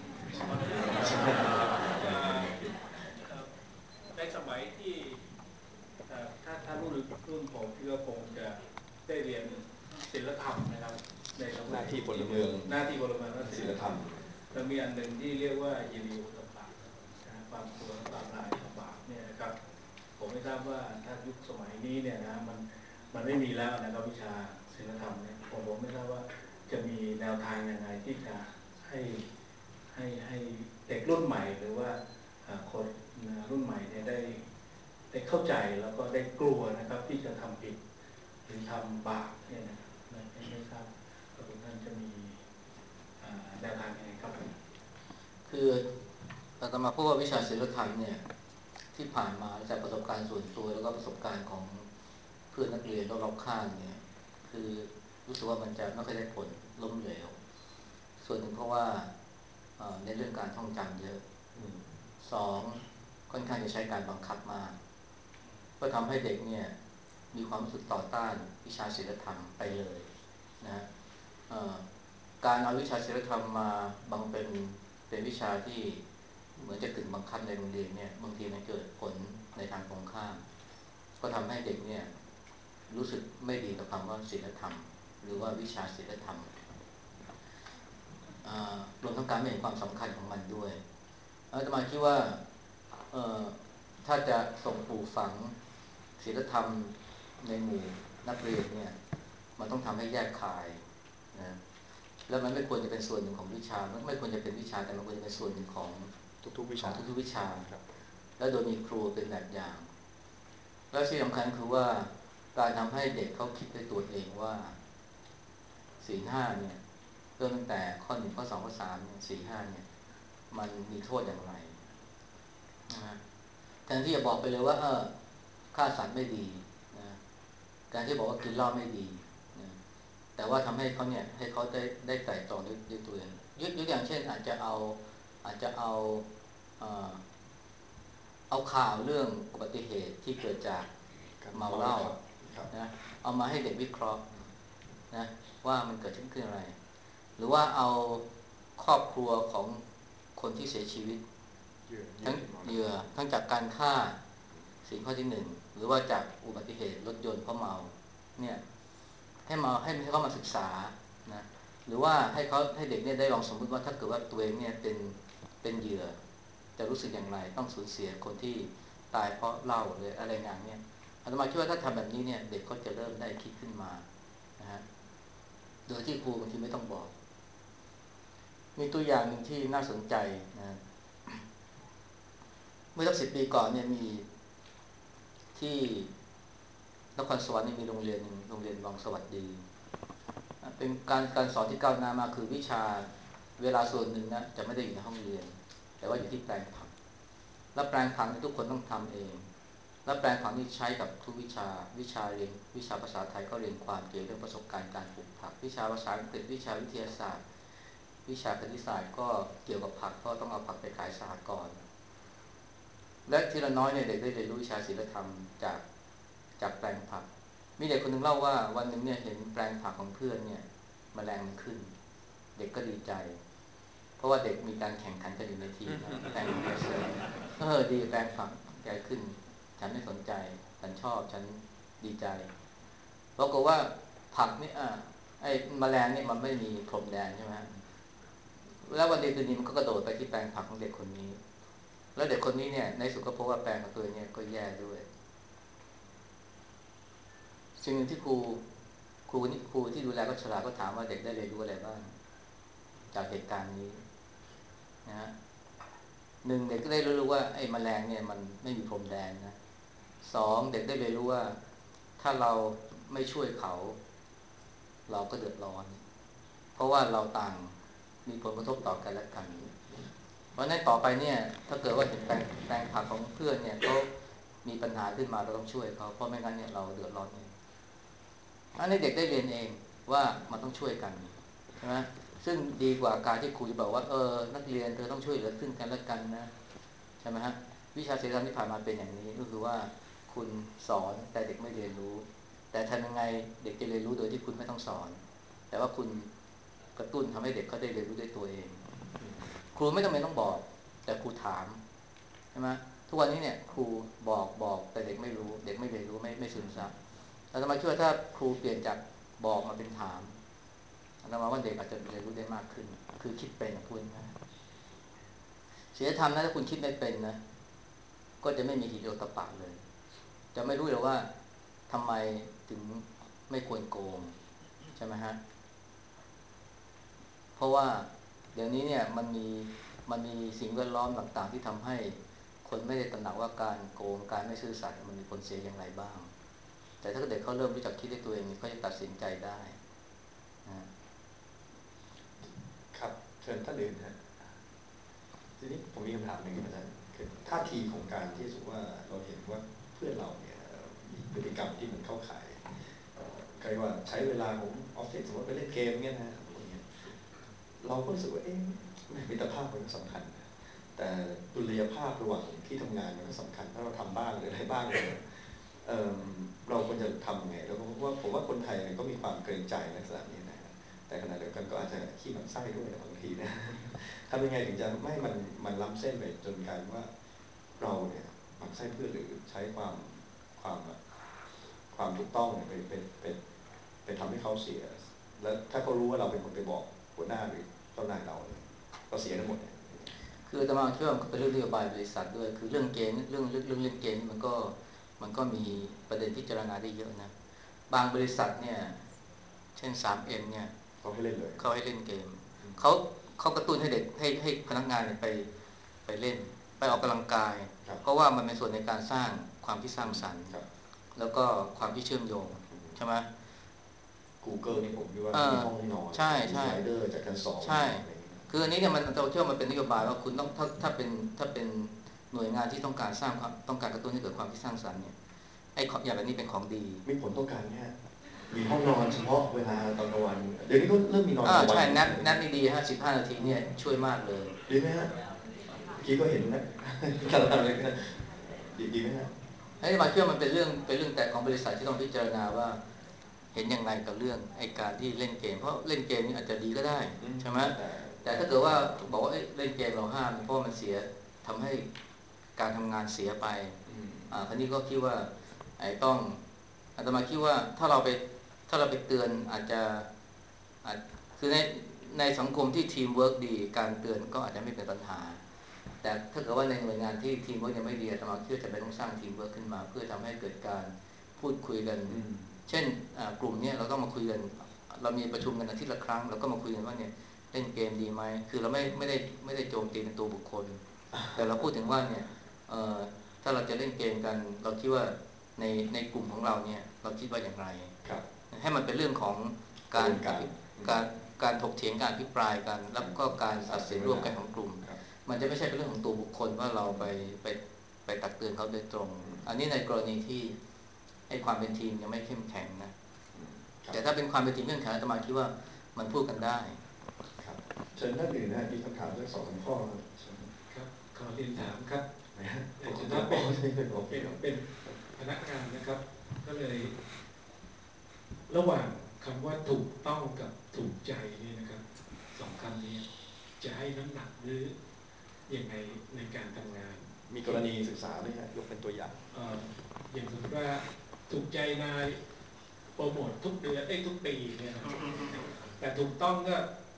ในสมัยที่ถ้ารุ่นผมที่ก็คงจะได้เรียนศิลธรรมนะครับในสมัยหน้าที่พลเมืองและศิลธรรมแล้วมีอันหนึ่งที่เรียกว่าฮิริโอตปะความกลัวและความลายกับบาปเนี่ยนะครับผมไม่ทราบว่าถ้ายุคสมัยนี้เนี่ยนะมันไม่มีแล้วนะครับวิชาศิลธรรมเนี่ยผมไม่ทราบว่าจะมีแนวทางยังไงที่จะให้เด็กรุ่นใหม่หรือว่าคนรุ่นใหม่เนี่ยได้เข้าใจแล้วก็ได้กลัวนะครับที่จะทำผิดหรือทำบาปเนี่ยนะครับไม่ทราบว่าทุกท่านจะมีแนวทางยังไงครับคืออาตมาพูดว่าวิชาศิลธรรมเนี่ยที่ผ่านมาจากประสบการณ์ส่วนตัวแล้วก็ประสบการณ์ของเพื่อนนักเรียนรอบๆข้างเนี่ยคือรู้สึกว่ามันจะไม่ค่อยได้ผลล้มเหลวส่วนหนึ่งเพราะว่าในเรื่องการท่องจำเยอะ2ค่อนข้างจะใช้การบังคับมากก็ทำให้เด็กเนี่ยมีความรู้สึกต่อต้านวิชาศิลธรรมไปเลยนะการเอาวิชาศิลธรรมมาบังเป็นวิชาที่เหมือนจะกึ่งบังคับในโรงเรียนเนี่ยบางทีมันเกิดผลในทางตรงข้ามก็ทำให้เด็กเนี่ยรู้สึกไม่ดีกับคำว่าศิลธรรมหรือว่าวิชาศิลธรรมรวมทั้งการไม่เห็นความสำคัญของมันด้วยอาตมาคิดว่าถ้าจะส่งปลูกฝังศีลธรรมในหมู่นักเรียนเนี่ยมันต้องทำให้แยกคายนะแล้วมันไม่ควรจะเป็นส่วนหนึ่งของวิชามันไม่ควรจะเป็นวิชาแต่มันควรจะเป็นส่วนหนึ่งของทุกๆวิชาทุกๆวิชาแล้วโดยมีครูเป็นแบบอย่างและที่สำคัญคือว่าการทำให้เด็กเขาคิดด้วยตัวเองว่าศีลห้าเนี่ยเริ่มตั้งแต่ข้อหนึ่งข้อสองข้อสามเนี่ยศีลห้าเนี่ยมันมีโทษอย่างไรนะแทนที่จะบอกไปเลยว่าฆ่าสัตว์ไม่ดีนะการที่บอกว่ากินเหล้าไม่ดีนะแต่ว่าทำให้เขาเนี่ยให้เขาได้ไตร่ตรองด้วยตัวเองยกอย่างเช่นอาจจะเอาเอ่อเอาข่าวเรื่องอุบัติเหตุที่เกิดจากเมาเหล้านะเอามาให้เด็กวิเคราะห์นะว่ามันเกิดขึ้นอะไรหรือว่าเอาครอบครัวของคนที่เสียชีวิตทั้งเหยื่อทั้งจากการฆ่าสิ่งข้อที่หนึ่งหรือว่าจากอุบัติเหตุรถยนต์เพราะเมาเนี่ยให้เขามาศึกษานะหรือว่าให้เด็กเนี่ยได้ลองสมมติว่าถ้าเกิดว่าตัวเองเนี่ยเป็นเหยื่อจะรู้สึกอย่างไรต้องสูญเสียคนที่ตายเพราะเหล้าหรืออะไรอย่างเนี้ยอาตมาคิดว่าถ้าทำแบบนี้เนี่ยเด็กเขาจะเริ่มได้คิดขึ้นมานะฮะโดยที่ครูบางทีไม่ต้องบอกมีตัวอย่างหนึ่งที่น่าสนใจนะเมื่อสัก10 ปีก่อนเนี่ยมีที่นครสวรรค์มีโรงเรียนวังสวัสดีเป็นการสอนที่ก้าวหน้ามากคือวิชาเวลาส่วนหนึ่งนะจะไม่ได้อยู่ในห้องเรียนแต่ว่าอยู่ที่แปลงผักและแปลงผักทุกคนต้องทำเองและแปลงผักนี่ใช้กับทุกวิชาเรียนวิชาภาษาไทยก็เรียนความเกี่ยวเรื่องประสบการณ์การปลูกผักวิชาภาษาอังกฤษวิชาวิทยาศาสตร์วิชาคณิตศาสตร์ก็เกี่ยวกับผักเพราะต้องเอาผักไปขายสหกรณ์และทีละน้อยเนี่ยเด็กได้เรียนรู้วิชาศิลธรรมจากแปลงผักมีเด็กคนหนึ่งเล่าว่าวันหนึ่งเนี่ยเห็นแปลงผักของเพื่อนเนี่ยแมลงมันขึ้นเด็กก็ดีใจเพราะว่าเด็กมีการแข่งขันกันอยู่ในทีมแปลงผักเสริมดีแปลงผักแกขึ้นฉันไม่สนใจฉันชอบฉันดีใจปรากฏว่าผักนี่ไอ้แมลงเนี่ยมันไม่มีพรมแดนใช่ไหมแล้ววันดีคืนนี้มันก็กระโดดไปที่แปลงผักของเด็กคนนี้แล้วเด็กคนนี้เนี่ยในสุดก็พบว่าแปลงของตัวเนี่ยก็แย่ด้วยสิ่งหนึ่งที่ครูที่ดูแลก็ฉลาดก็ถามว่าเด็กได้เรียนรู้อะไรบ้างจากเหตุการณ์นี้นะหนึ่งเด็กก็ได้รู้ว่าไอ้แมลงเนี่ยมันไม่มีพรมแดนนะสองเด็กได้เรียนรู้ว่าถ้าเราไม่ช่วยเขาเราก็เดือดร้อนเพราะว่าเราต่างมีผลกระทบต่อกันและกันเพราะนั้นต่อไปเนี่ยถ้าเกิดว่าเห็นแปลงผักของเพื่อนเนี่ยเขามีปัญหาขึ้นมาเราต้องช่วยเขาเพราะไม่งั้นเนี่ยเราเดือดร้อนเองอันนี้เด็กได้เรียนเองว่ามันต้องช่วยกันใช่ไหมซึ่งดีกว่าการที่ครูจะบอกว่านักเรียนเธอต้องช่วยเหลือซึ่งกันและกันนะใช่ไหมฮะวิชาศิลธรรมที่ผ่านมาเป็นอย่างนี้ก็คือว่าคุณสอนแต่เด็กไม่เรียนรู้แต่ทำยังไงเด็กจะเรียนรู้โดยที่คุณไม่ต้องสอนแต่ว่าคุณกระตุ้นทำให้เด็กเขาได้เรียนรู้ด้วยตัวเองครูไม่จำเป็นต้องบอกแต่ครูถามใช่ไหมทุกวันนี้เนี่ยครูบอกแต่เด็กไม่รู้เด็กไม่เรียนรู้ไม่ซึมซับเราจะมาช่วยถ้าครูเปลี่ยนจากบอกมาเป็นถามเรามาว่าเด็กอาจจะเรียนรู้ได้มากขึ้นคือคิดเป็นพูดง่ายศีลธรรมนะถ้าคุณคิดไม่เป็นนะก็จะไม่มีหิริโอตปะเลยจะไม่รู้เลยว่าทำไมถึงไม่ควรโกงใช่ไหมฮะเพราะว่าเดี๋ยวนี้เนี่ยมันมีสิ่งแวดล้อมต่างๆที่ทำให้คนไม่ได้ตระหนักว่าการโกงการไม่ซื่อสัตย์มันมีผลเสียอย่างไรบ้างแต่ถ้าเด็กเขาเริ่มรู้จักคิดด้วยตัวเองเขาจะตัดสินใจได้ครับเชิญท่านอื่นฮะทีนี้ผมมีคำถามหนึ่งอาจารย์คือท่าทีของการที่สมมติว่าเราเห็นว่าเพื่อนเราเนี่ยมีพฤติกรรมที่มันเข้าข่ายใครว่าใช้เวลาของออฟฟิศสมมติไปเล่นเกมเงี้ยนะเราก็รู้สึกว่ามิตรภาพมันก็สำคัญนะแต่ดุลยภาพระหว่างที่ทำงานมันก็สำคัญถ้าเราทำบ้างหรืออะไรบ้างเลยเราควรจะทำไงแล้วก็ว่าผมว่าคนไทยก็มีความเกรงใจในลักษณะนี้นะแต่ขณะเดียวกันก็อาจจะขี้หมันไส้ด้วยบางทีนะทำยังไงถึงจะไม่มันล้ำเส้นไปจนกลายว่าเราเนี่ยหมั่นไส้เพื่อนหรือใช้ความถูกต้องเนี่ยไปทำให้เขาเสียแล้วถ้าเขารู้ว่าเราเป็นคนไปบอกหัวหน้าหรือเจ้านายเราเนี่ยก็เสียทั้งหมดเนี่ยคืคืออาตมาคิดว่ามันก็เป็นเรื่องนโยบายบริษัทด้วยคือเรื่องเกณฑ์เรื่องเล่นเกณฑ์มันก็มีประเด็นที่พิจารณาได้เยอะนะบางบริษัทเนี่ยเช่น 3M เนี่ยเขาให้เล่นเลยเขาให้เล่นเกมเขาเขากระตุ้นให้เด็กให้พนักงานเนี่ยไปเล่นไปออกกำลังกายเพราะว่ามันเป็นส่วนในการสร้างความคิดสร้างสรรค์แล้วก็ความที่เชื่อมโยงใช่ไหม Google นี่ผมคิดว่ามีห้องให้นอนใช่มีใช่สไลเดอร์จากชั้น2 ใช่คืออันนี้เนี่ยมันเราเชื่อมันเป็นนโยบายว่าคุณต้องถ้าเป็นหน่วยงานที่ต้องการสร้างความต้องการกระตุ้นให้เกิดความคิดสร้างสรรค์เนี่ยไอ้อย่างแบบนี้เป็นของดีมีผลต่อการเนี่ยมีห้องนอนเฉพาะเวลาตอนกลางวันเดี๋ยวนี้ก็เริ่มมีนอนกลางวันใช่นัดนี่ดีฮะ15 นาทีเนี่ยช่วยมากเลยดีไหมฮะกี้ก็เห็นนะการทำเลยนะดีไหมฮะไอ้มาเชื่อมันเป็นเรื่องแต่ของบริษัทที่ต้องพิจารณาว่าเห็นยังไงกับเรื่องไอ้การที่เล่นเกมเพราะเล่นเกมนี่อาจจะดีก็ได้ใช่ไหมแต่ถ้าเกิดว่าบอกว่าเล่นเกมเราห้ามเพราะมันเสียทำให้การทำงานเสียไปคราวนี้ก็คิดว่าไอ้ต้องอาตมาคิดว่าถ้าเราไปเตือนอาจจะคือในสังคมที่ทีมเวิร์กดีการเตือนก็อาจจะไม่เป็นปัญหาแต่ถ้าเกิดว่าในหน่วยงานที่ทีมเวิร์กยังไม่ดีอาตมาคิดว่าจะไปต้องสร้างทีมเวิร์กขึ้นมาเพื่อทำให้เกิดการพูดคุยกันเช่นกลุ่มนี้เราต้องมาคุยกันเรามีประชุมกันอาทิตย์ละครั้งเราก็มาคุยกันว่าเนี่ยเล่นเกมดีไหมคือเราไม่ได้โจมตีในตัวบุคคลแต่เราพูดถึงว่าเนี่ยถ้าเราจะเล่นเกมกันเราคิดว่าในกลุ่มของเราเนี่ยเราคิดว่าอย่างไรให้มันเป็นเรื่องของการการการถกเถียงการอภิปรายกันแล้วก็การตัดสินร่วมกันของกลุ่มมันจะไม่ใช่เป็นเรื่องของตัวบุคคลว่าเราไปตักเตือนเขาโดยตรงอันนี้ในกรณีที่ให้ความเป็นทีมยังไม่เข้มแข็งนะแต่ถ้าเป็นความเป็นทีมเข้มแข็งอาตมาคิดว่ามันพูดกันได้ครับเชิญท่านอื่นนะมีคำถามเรื่อง2-3 ข้อครับขอเรียนถามครับในฐานะเป็นพนักงานนะครับก็เลยระหว่างคำว่าถูกต้องกับถูกใจนี่นะครับ2 คำนี้จะให้น้ำหนักหรือยังไงในการทำงานมีกรณีศึกษาไหมฮะยกเป็นตัวอย่างอย่างสมมติว่าถูกใจนายโปรโมททุกเดือนทุกปีเนี่ยนะแต่ถูกต้องก็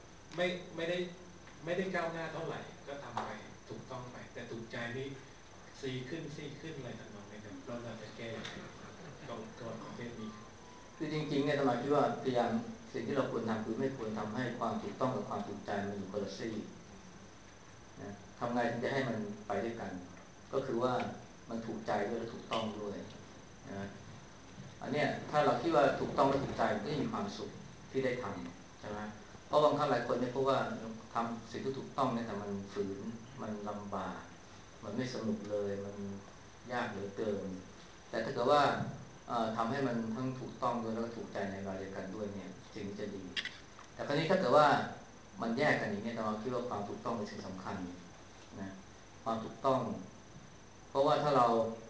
ไม่ได้ก้าวหน้าเท่าไหร่ก็ทำไปถูกต้องไปแต่ถูกใจนี่ซีขึ้นอะไรทำนองนี้ครับเราจะแก้ก่อนประเภทนี้คือจริงๆเนี่ยสมาคิดว่าพยายามสิ่งที่เราควรทำคือไม่ควรทำให้ความถูกต้องกับความถูกใจมันอยู่คนละซีนะทำไงถึงจะให้มันไปด้วยกันก็คือว่ามันถูกใจด้วยและถูกต้องด้วยนะอันเนี้ยถ้าเราคิดว่าถูกต้องและถูกใจก็จะมีความสุขที่ได้ทำใช่ไหมเพราะบางครั้งหลายคนเนี่ยเพราะว่าทำสิ่งที่ถูกต้องเนี่ยแต่มันฝืนมันลำบากมันไม่สนุกเลยมันยากเหลือเกินแต่ถ้าเกิดว่าทำให้มันทั้งถูกต้องด้วยแล้วก็ถูกใจในเวลาเดียวกันด้วยเนี่ยสิ่งจะดีแต่คราวนี้ถ้าเกิดว่ามันแยกกันอย่างนี้เราคิดว่าความถูกต้องเป็นสิ่งสำคัญนะความถูกต้องเพราะว่าถ้าเรา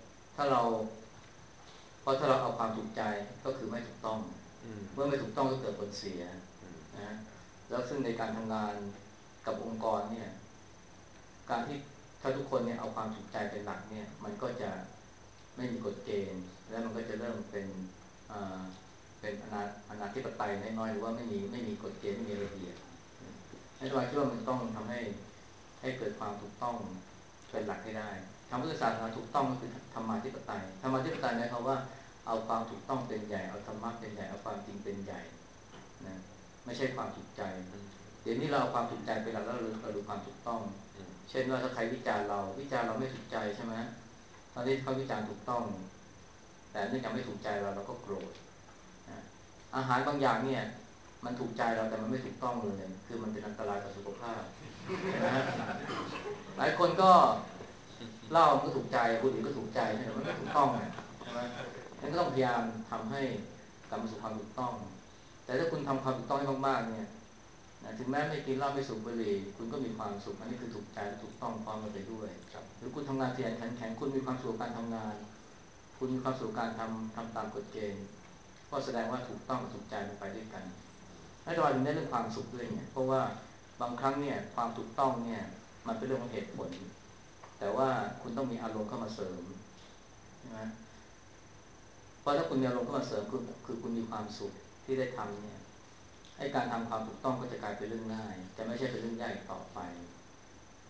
เอาความถูกใจก็คือไม่ถูกต้องเมื่อไม่ถูกต้องก็เกิดผลเสียนะแล้วซึ่งในการทำงานกับองค์กรเนี่ยการที่ถ้าทุกคนเนี่ยเอาความถูกใจเป็นหลักเนี่ยมันก็จะไม่มีกฎเกณฑ์แล้วมันก็จะเริ่มเป็นอนาธิปไตยน้อยๆหรือว่าไม่มีกฎเกณฑ์ไม่มีระเบียบในตัวคิดว่ามันต้องทำให้เกิดความถูกต้องเป็นหลักให้ได้ทางพุทธศาสนาถูกต้องก็คือธรรมาธิปไตยหมายความว่าเอาความถูกต้องเป็นใหญ่เอาธรรมะเป็นใหญ่เอาความจริงเป็นใหญ่นะไม่ใช่ความถูกใจเดี๋ยวนี้เราเอาความถูกใจเป็นหลักแล้วเราดูความถูกต้องเช่นว่าถ้าใครวิจารณ์เราไม่ถูกใจใช่ไหมตอนนี้เขาวิจารณ์ถูกต้องแต่เนื่องจากไม่ถูกใจเราก็โกรธอาหารบางอย่างเนี่ยมันถูกใจเราแต่มันไม่ถูกต้องเลยคือมันเป็นอันตรายต่อสุขภาพนะหลายคนก็เหล้ามันก็ถูกใจบุหรี่ก็ถูกใจแต่มันไม่ถูกต้องใช่ไหมงั้นก็ต้องพยายามทำให้กลับมาสู่ความถูกต้องแต่ถ้าคุณทำความถูกต้องให้มากๆเนี่ยถึงแม้ไม่กินเหล้าไม่สูบบุหรี่คุณก็มีความสุขอันนี้คือถูกใจและถูกต้องพร้อมกันไปด้วยหรือคุณทำงานขยันขันแข็งคุณมีความสุขการทำงานคุณมีความสุขการทำตามกฎเกณฑ์ก็แสดงว่าถูกต้องกับถูกใจมันไปด้วยกันให้เราถึงได้เรื่องความสุขด้วยเนี่ยเพราะว่าบางครั้งเนี่ยความถูกต้องเนี่ยมันเป็นเรื่องของเหตุผลแต่ว่าคุณต้องมีอารมณ์เข้ามาเสริมใช่ไหมเพราะถ้าคุณมีอารมณ์เข้ามาเสริมคือคุณมีความสุขที่ได้ทำเนี่ยให้การทำความถูกต้องก็จะกลายเป็นเรื่องง่ายจะไม่ใช่เป็นเรื่องยากต่อไป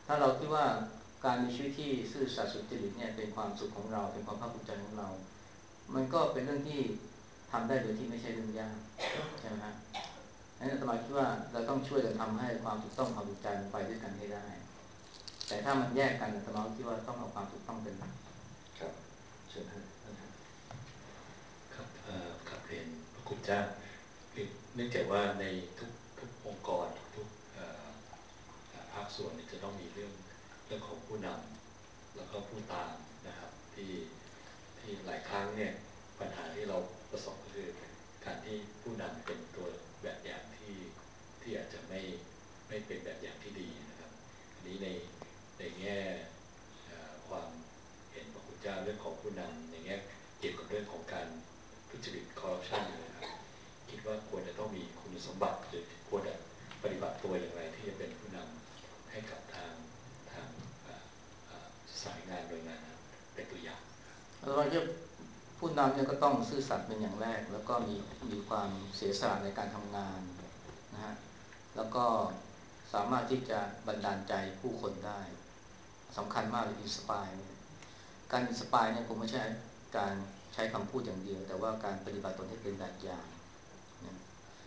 ถ้าเราคิดว่าการมีชีวิตที่ซื่อสัตย์สุจริตเนี่ยเป็นความสุขของเราเป็นความภาคภูมิใจของเรา มันก็เป็นเรื่องที่ทำได้โดยที่ไม่ใช่เรื่องยากใช่ไหมครับนั้นอาตมาคิดว่าเราต้องช่วยกันทำให้ความถูกต้องความถูกใจมันไปด้วยกันให้ได้ แต่ถ้ามันแยกกันอาตมาคิดว่าต้องเอาความถูกต้องเป็นหลักครับเชิญท่านครับครับเรียนพระคุณเจ้าเนื่องจากว่าในทุกองค์กรทุกภาคส่วนจะต้องมีเรื่องของผู้นำแล้วก็ผู้ตามนะครับที่หลายครั้งเนี่ยปัญหาที่เราประสบก็คือการที่ผู้นำเป็นตัวแบบอย่างที่อาจจะไม่เป็นแบบอย่างที่ดีนะครับอันนี้ในแง่ความเห็นพระคุณเจ้าเรื่องของผู้นำในแง่เกี่ยวกับเรื่องของการทุจริตคอร์รัปชันนะครับคิดว่าควรจะต้องมีคุณสมบัติหรือควรจะปฏิบัติตัวอย่างไรที่จะเป็นผู้นำให้กับทางสายงานโดยงานเป็นตัวอย่างเราจะผู้นำเนี่ยก็ต้องซื่อสัตย์เป็นอย่างแรกแล้วก็มีความเสียสละในการทำงานนะฮะแล้วก็สามารถที่จะบันดาลใจผู้คนได้สำคัญมากเลยอินสปายการอินสปายเนี่ยผมไม่ใช่การใช้คำพูดอย่างเดียวแต่ว่าการปฏิบัติตนให้เป็นแบบอย่างนะ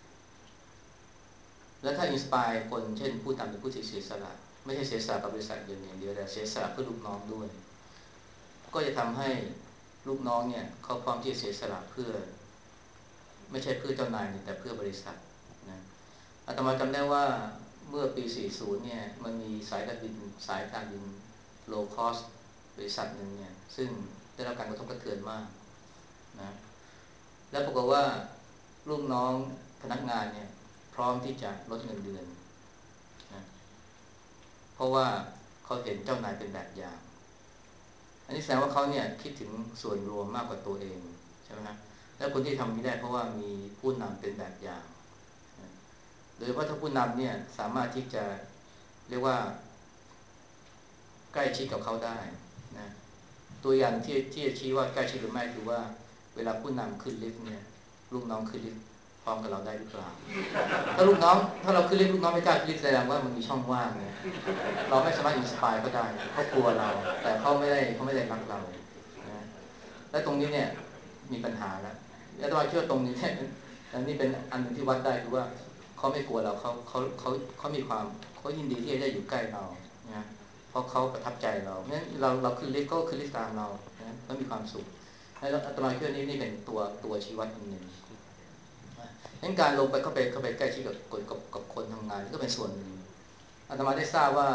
แล้วถ้าอินสปายคนเช่นผู้นำเป็นผู้ที่เสียสละไม่ใช่เสียสละกับบริษัทอย่างเดียวแต่เสียสละเพื่อลูกน้องด้วยก็จะทำให้ลูกน้องเนี่ยเขาพร้อมที่จะเสียสละเพื่อไม่ใช่เพื่อเจ้านายแต่เพื่อบริษัทนะอาตมาจำได้ว่าเมื่อปี 40 เนี่ยมันมีสายการบินโลคอสบริษัทหนึ่งเนี่ยซึ่งได้รับการกระทบกระเทือนมากนะแล้วปรากฏว่าลูกน้องพนักงานเนี่ยพร้อมที่จะลดเงินเดือนนะเพราะว่าเขาเห็นเจ้านายเป็นแบบอย่างอันนี้แสดงว่าเขาเนี่ยคิดถึงส่วนรวมมากกว่าตัวเองใช่ไหมครับแล้วคนที่ทำนี้ได้เพราะว่ามีผู้นำเป็นแบบอย่างโดยเฉพาะถ้าผู้นำเนี่ยสามารถที่จะเรียกว่าใกล้ชิดกับเขาได้นะตัวอย่างที่จะชี้ว่าใกล้ชิดหรือไม่คือว่าเวลาผู้นำขึ้นลิฟต์เนี่ยลูกน้องขึ้นลิฟต์พร้อมกับเราได้หรือเปล่าถ้าเราขึ้นลิฟต์ลูกน้องไม่กล้าขึ้นลิฟต์แสดงว่ามันมีช่องว่างเนี่ยเราไม่สามารถอินสปายเขาได้เขากลัวเราแต่เขาไม่ได้รักเรานะและตรงนี้เนี่ยมีปัญหาแล้วอาตมาคิดว่าตรงนี้เนี่ยนี่เป็นอันนึงที่วัดได้คือว่าเขาไม่กลัวเราเขามีความเขายินดีที่จะได้อยู่ใกล้เรานะเพราะเขาประทับใจเราเพราะฉะนั้นเราขึ้นลิฟต์ก็ขึ้นลิฟต์ตามเรานะเขามีความสุขแล้วอาตมาคิดว่านี่เป็นตัวชี้วัดอันหนึ่งงั้นการลงไปเข้าไปใกล้ชิดกับคนทำงานนี่ก็เป็นส่วนหนึ่งอาตมาได้ทราบว่า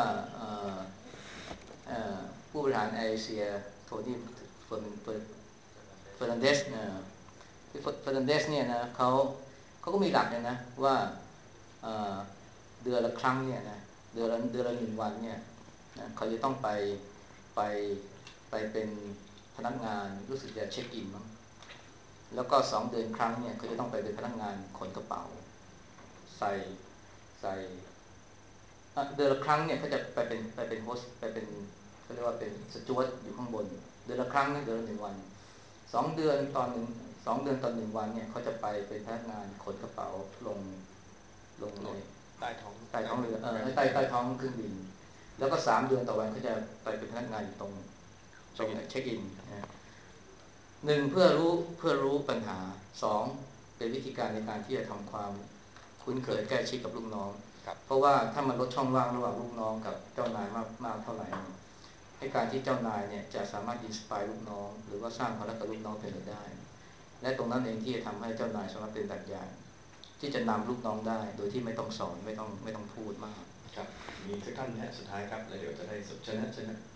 ผู้บริหารเอเชียโทนี่เฟอร์นันเดสเนี่ยนะเขาก็มีหลักเลยนะว่าเดือนละครั้งเนี่ยนะเดือนละ1 วันเนี่ยนะเขาจะต้องไปเป็นพนักงานรู้สึกจะเช็คอินมั้งแล้วก็2 เดือนครั้งเนี่ยเขาจะต้องไปเป็นพนักงานขนกระเป๋าใส่เดือนละครั้งเนี่ยเขาจะไปเป็นโฮสต์ไปเป็นเขาเรียกว่าเป็นสจ๊วตอยู่ข้างบนเดือนละครั้งนะเดือนละ1 วัน2 เดือนตอน2 เดือนตอน1 วันเนี่ยเขาจะไปเป็นพนักงานขนกระเป๋าลงในใต้ท้องเรือใต้ท้องเครื่องบินแล้วก็3 เดือนต่อวันเขาจะไปเป็นพนักงานอยู่ตรงเช็คอินนะ1เพื่อรู้ปัญหา2เป็นวิธีการในการที่จะทำความคุ้นเคยใกล้ชิดกับลูกน้องเพราะว่าถ้ามันลดช่องว่างระหว่างลูกน้องกับเจ้านายมากเท่าไหร่ให้การที่เจ้านายเนี่ยจะสามารถอินสไปร์ลูกน้องหรือว่าสร้างความรักกับลูกน้องเป็นไปได้และตรงนั้นเองที่จะทำให้เจ้านายสามารถเป็นแบบอย่างที่จะนำลูกน้องได้โดยที่ไม่ต้องสอนไม่ต้องพูดมากครับมีสักท่านนะสุดท้ายครับแล้วเดี๋ยวจะได้สุดชนะสุดท้าย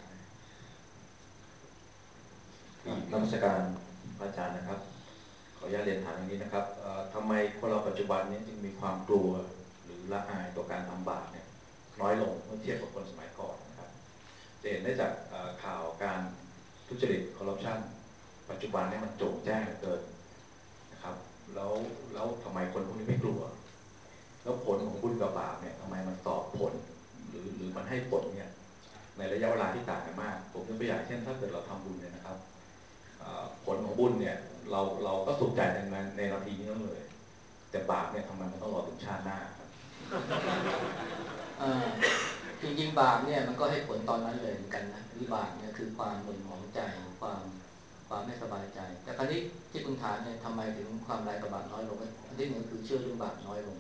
นมัสการอาจารย์นะครับขออนุญาตเรียนถามอย่างนี้นะครับทำไมคนเราปัจจุบันนี้จึงมีความกลัวหรือละอายต่อการทำบาปเนี่ยน้อยลงเมื่อเทียบกับคนสมัยก่อนนะครับจะเห็นได้จากข่าวการทุจริตคอร์รัปชันปัจจุบันนี้มันโจ่งแจ้งเหลือเกินนะครับแล้วทำไมคนพวกนี้ไม่กลัวแล้วผลของบุญกับบาปเนี่ยทำไมมันตอบผลหรือมันให้ผลเนี่ยในระยะเวลาที่ต่างกันมากผมยกตัวอย่างเช่นถ้าเกิดเราทำบุญเนี่ยนะครับผลของบุญเนี่ยเราก็สุขใจในนาทีนี้นั่นเลยแต่บาปเนี่ยทำไมมันต้องรอถึงชาติหน้าครับจริงงบาปเนี่ยมันก็ให้ผลตอนนั้นเลยเหมือนกันนะวิบากเนี่ยคือความหม่นหมองใจความไม่สบายใจแต่คราวนี้ที่คุณถามเนี่ยทำไมถึงความร้ายกับบาปน้อยลงอันที่หนึ่งคือเชื่อเรื่องบาปน้อยลง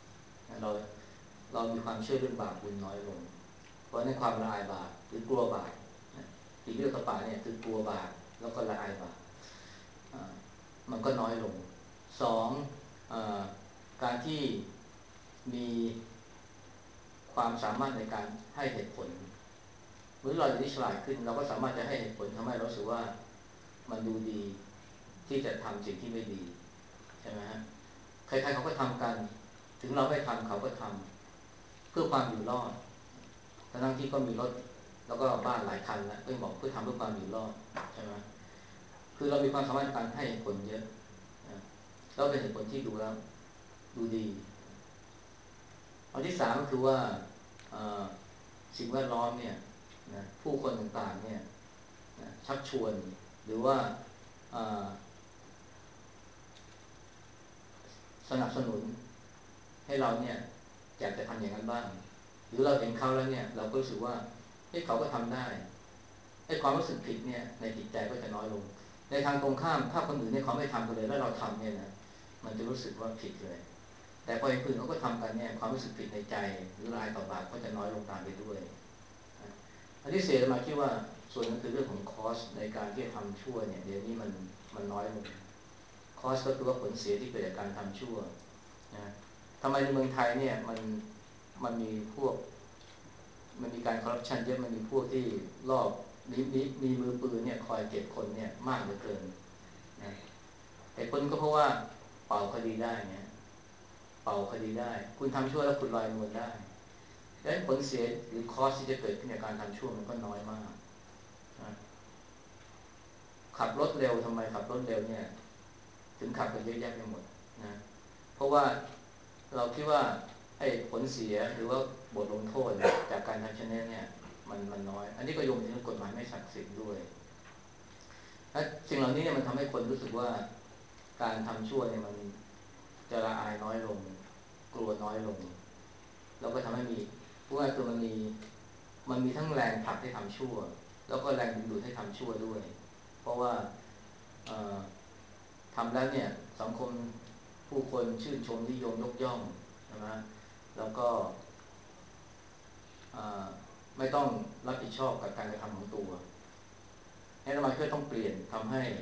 เรามีความเชื่อเรื่องบาปบุญน้อยลงเพราะในความละอายบาปหรือกลัวบาปที่เรื่องกระปาเนี่ยคือกลัวบาปแล้วก็ละอายบาปมันก็น้อยลงสองการที่มีความสามารถในการให้เหตุผลเมื่อเราจะฉลาดขึ้นเราก็สามารถจะให้เหตุผลทำให้เรารู้สึกว่ามันดูดีที่จะทำสิ่งที่ไม่ดีใช่ไหมฮะใครๆเขาก็ทำกันถึงเราไม่ทำเขาก็ทำเพื่อความอยู่รอดทั้งที่ก็มีรถแล้วก็บ้านหลายคันแล้วก็บอกเพื่อทำเพื่อความอยู่รอดใช่ไหมคือเรามีความสามารถในการให้เหตุผลเยอะแล้วเป็นเหตุผลที่ดูแล้วดูดีอันที่สามก็คือว่าสิ่งแวดล้อมเนี่ยนะผู้คนต่างๆเนี่ยนะชักชวนหรือว่าสนับสนุนให้เราเนี่ยอยากจะทำอย่างนั้นบ้างหรือเราเห็นเขาแล้วเนี่ยเราก็รู้สึกว่าเขาก็ทำได้ความรู้สึกผิดเนี่ยในจิตใจก็จะน้อยลงในทางตรงข้ามถ้าคนอื่นเนี่ยเขาไม่ทำกันเลยแล้วเราทำเนี่ยนะมันจะรู้สึกว่าผิดเลยแต่พอคนอื่นเขาก็ทำกันเนี่ยความรู้สึกผิดในใจหรือละอายต่อบาปก็จะน้อยลงตามไปด้วยอันที่เสียมาคิดว่าส่วนนึงคือเรื่องของคอสในการที่จะทำชั่วเนี่ยเดี๋ยวนี้มันน้อยลงคอสก็คือว่าผลเสียที่เกิดจากการทำชั่วนะทำไมในเมืองไทยเนี่ยมันมีการคอร์รัปชันเยอะมันมีพวกที่รอบมีมือปืนเนี่ยคอยเก็บคนเนี่ยมากเหลือเกินนะแต่คนก็เพราะว่าเป่าคดีได้เนี่ยเป่าคดีได้คุณทำชั่วแล้วคุณลอยนวลได้ดังนั้นผลเสียหรือคอสที่จะเกิดขึ้นจากการทำชั่วมันก็น้อยมากนะขับรถเร็วทำไมขับรถเร็วเนี่ยถึงขับกันเยอะแยะไปหมดนะเพราะว่าเราคิดว่าไอ้ผลเสียหรือว่าบทลงโทษจากการทำเช่นนี้เนี่ยมันน้อยอันนี้ก็โยงถึงกฎหมายไม่ศักดิ์สิทธิ์ด้วยและสิ่งเหล่านี้เนี่ยมันทำให้คนรู้สึกว่าการทำชั่วเนี่ยมันจะละอายน้อยลงกลัวน้อยลงแล้วก็ทำให้มีเพราะว่าคือมันมีทั้งแรงผลักให้ทำชั่วแล้วก็แรงดึงดูดให้ทำชั่วด้วยเพราะว่าทำแล้วเนี่ยสังคมผู้คนชื่นชมนิยมยกย่องนะแล้วก็ไม่ต้องรับผิดชอบกับการกระทำของตัวให้เราก็ต้องเปลี่ยนทำให้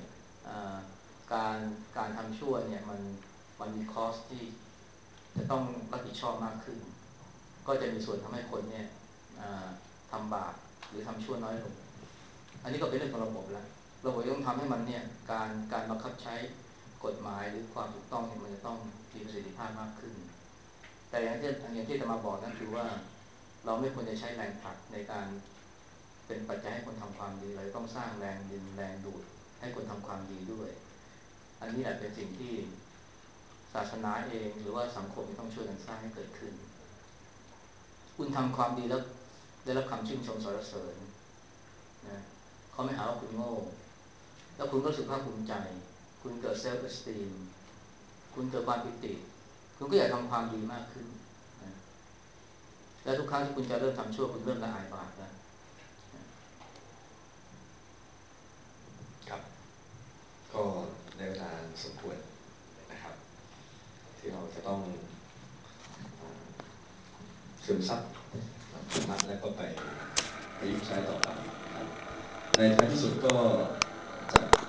การทำชั่วเนี่ยมันมีคอสที่จะต้องรับผิดชอบมากขึ้นก็จะมีส่วนทำให้คนเนี่ยทำบาปหรือทำชั่วน้อยลงอันนี้ก็เป็นเรื่องของระบบแล้วระบบต้องทำให้มันเนี่ยการบังคับใช้กฎหมายหรือความถูกต้องเนี่ยมันจะต้องมีประสิทธิภาพมากขึ้นแต่อย่างที่จะมาบอกนั่นคือว่าเราไม่ควรจะใช้แรงผลักในการเป็นปัจจัยให้คนทำความดีเราต้องสร้างแรงดึงแรงดูดให้คนทำความดีด้วยอันนี้แหละเป็นสิ่งที่ศาสนาเองหรือว่าสังคมต้องช่วยกันสร้างให้เกิดขึ้นคุณทำความดีแล้วได้รับคำชื่นชมสรรเสริญนะเขาไม่หาว่าคุณโง่แล้วคุณก็รู้สึกภาคภูมิใจคุณเกิดเซลฟ์เอสตีมคุณเกิดความปิติคุณก็อยากทำความดีมากขึ้นนะและทุกครั้งที่คุณจะเริ่มทำชั่วคุณเริ่มละอายบาปแล้วครับก็ในเวลาสมควรนะครับที่เราจะต้องซึมซับธรรมะแล้วก็ไปประยุกต์ใช้ต่อไปนะครับในท้ายที่สุดก็จะ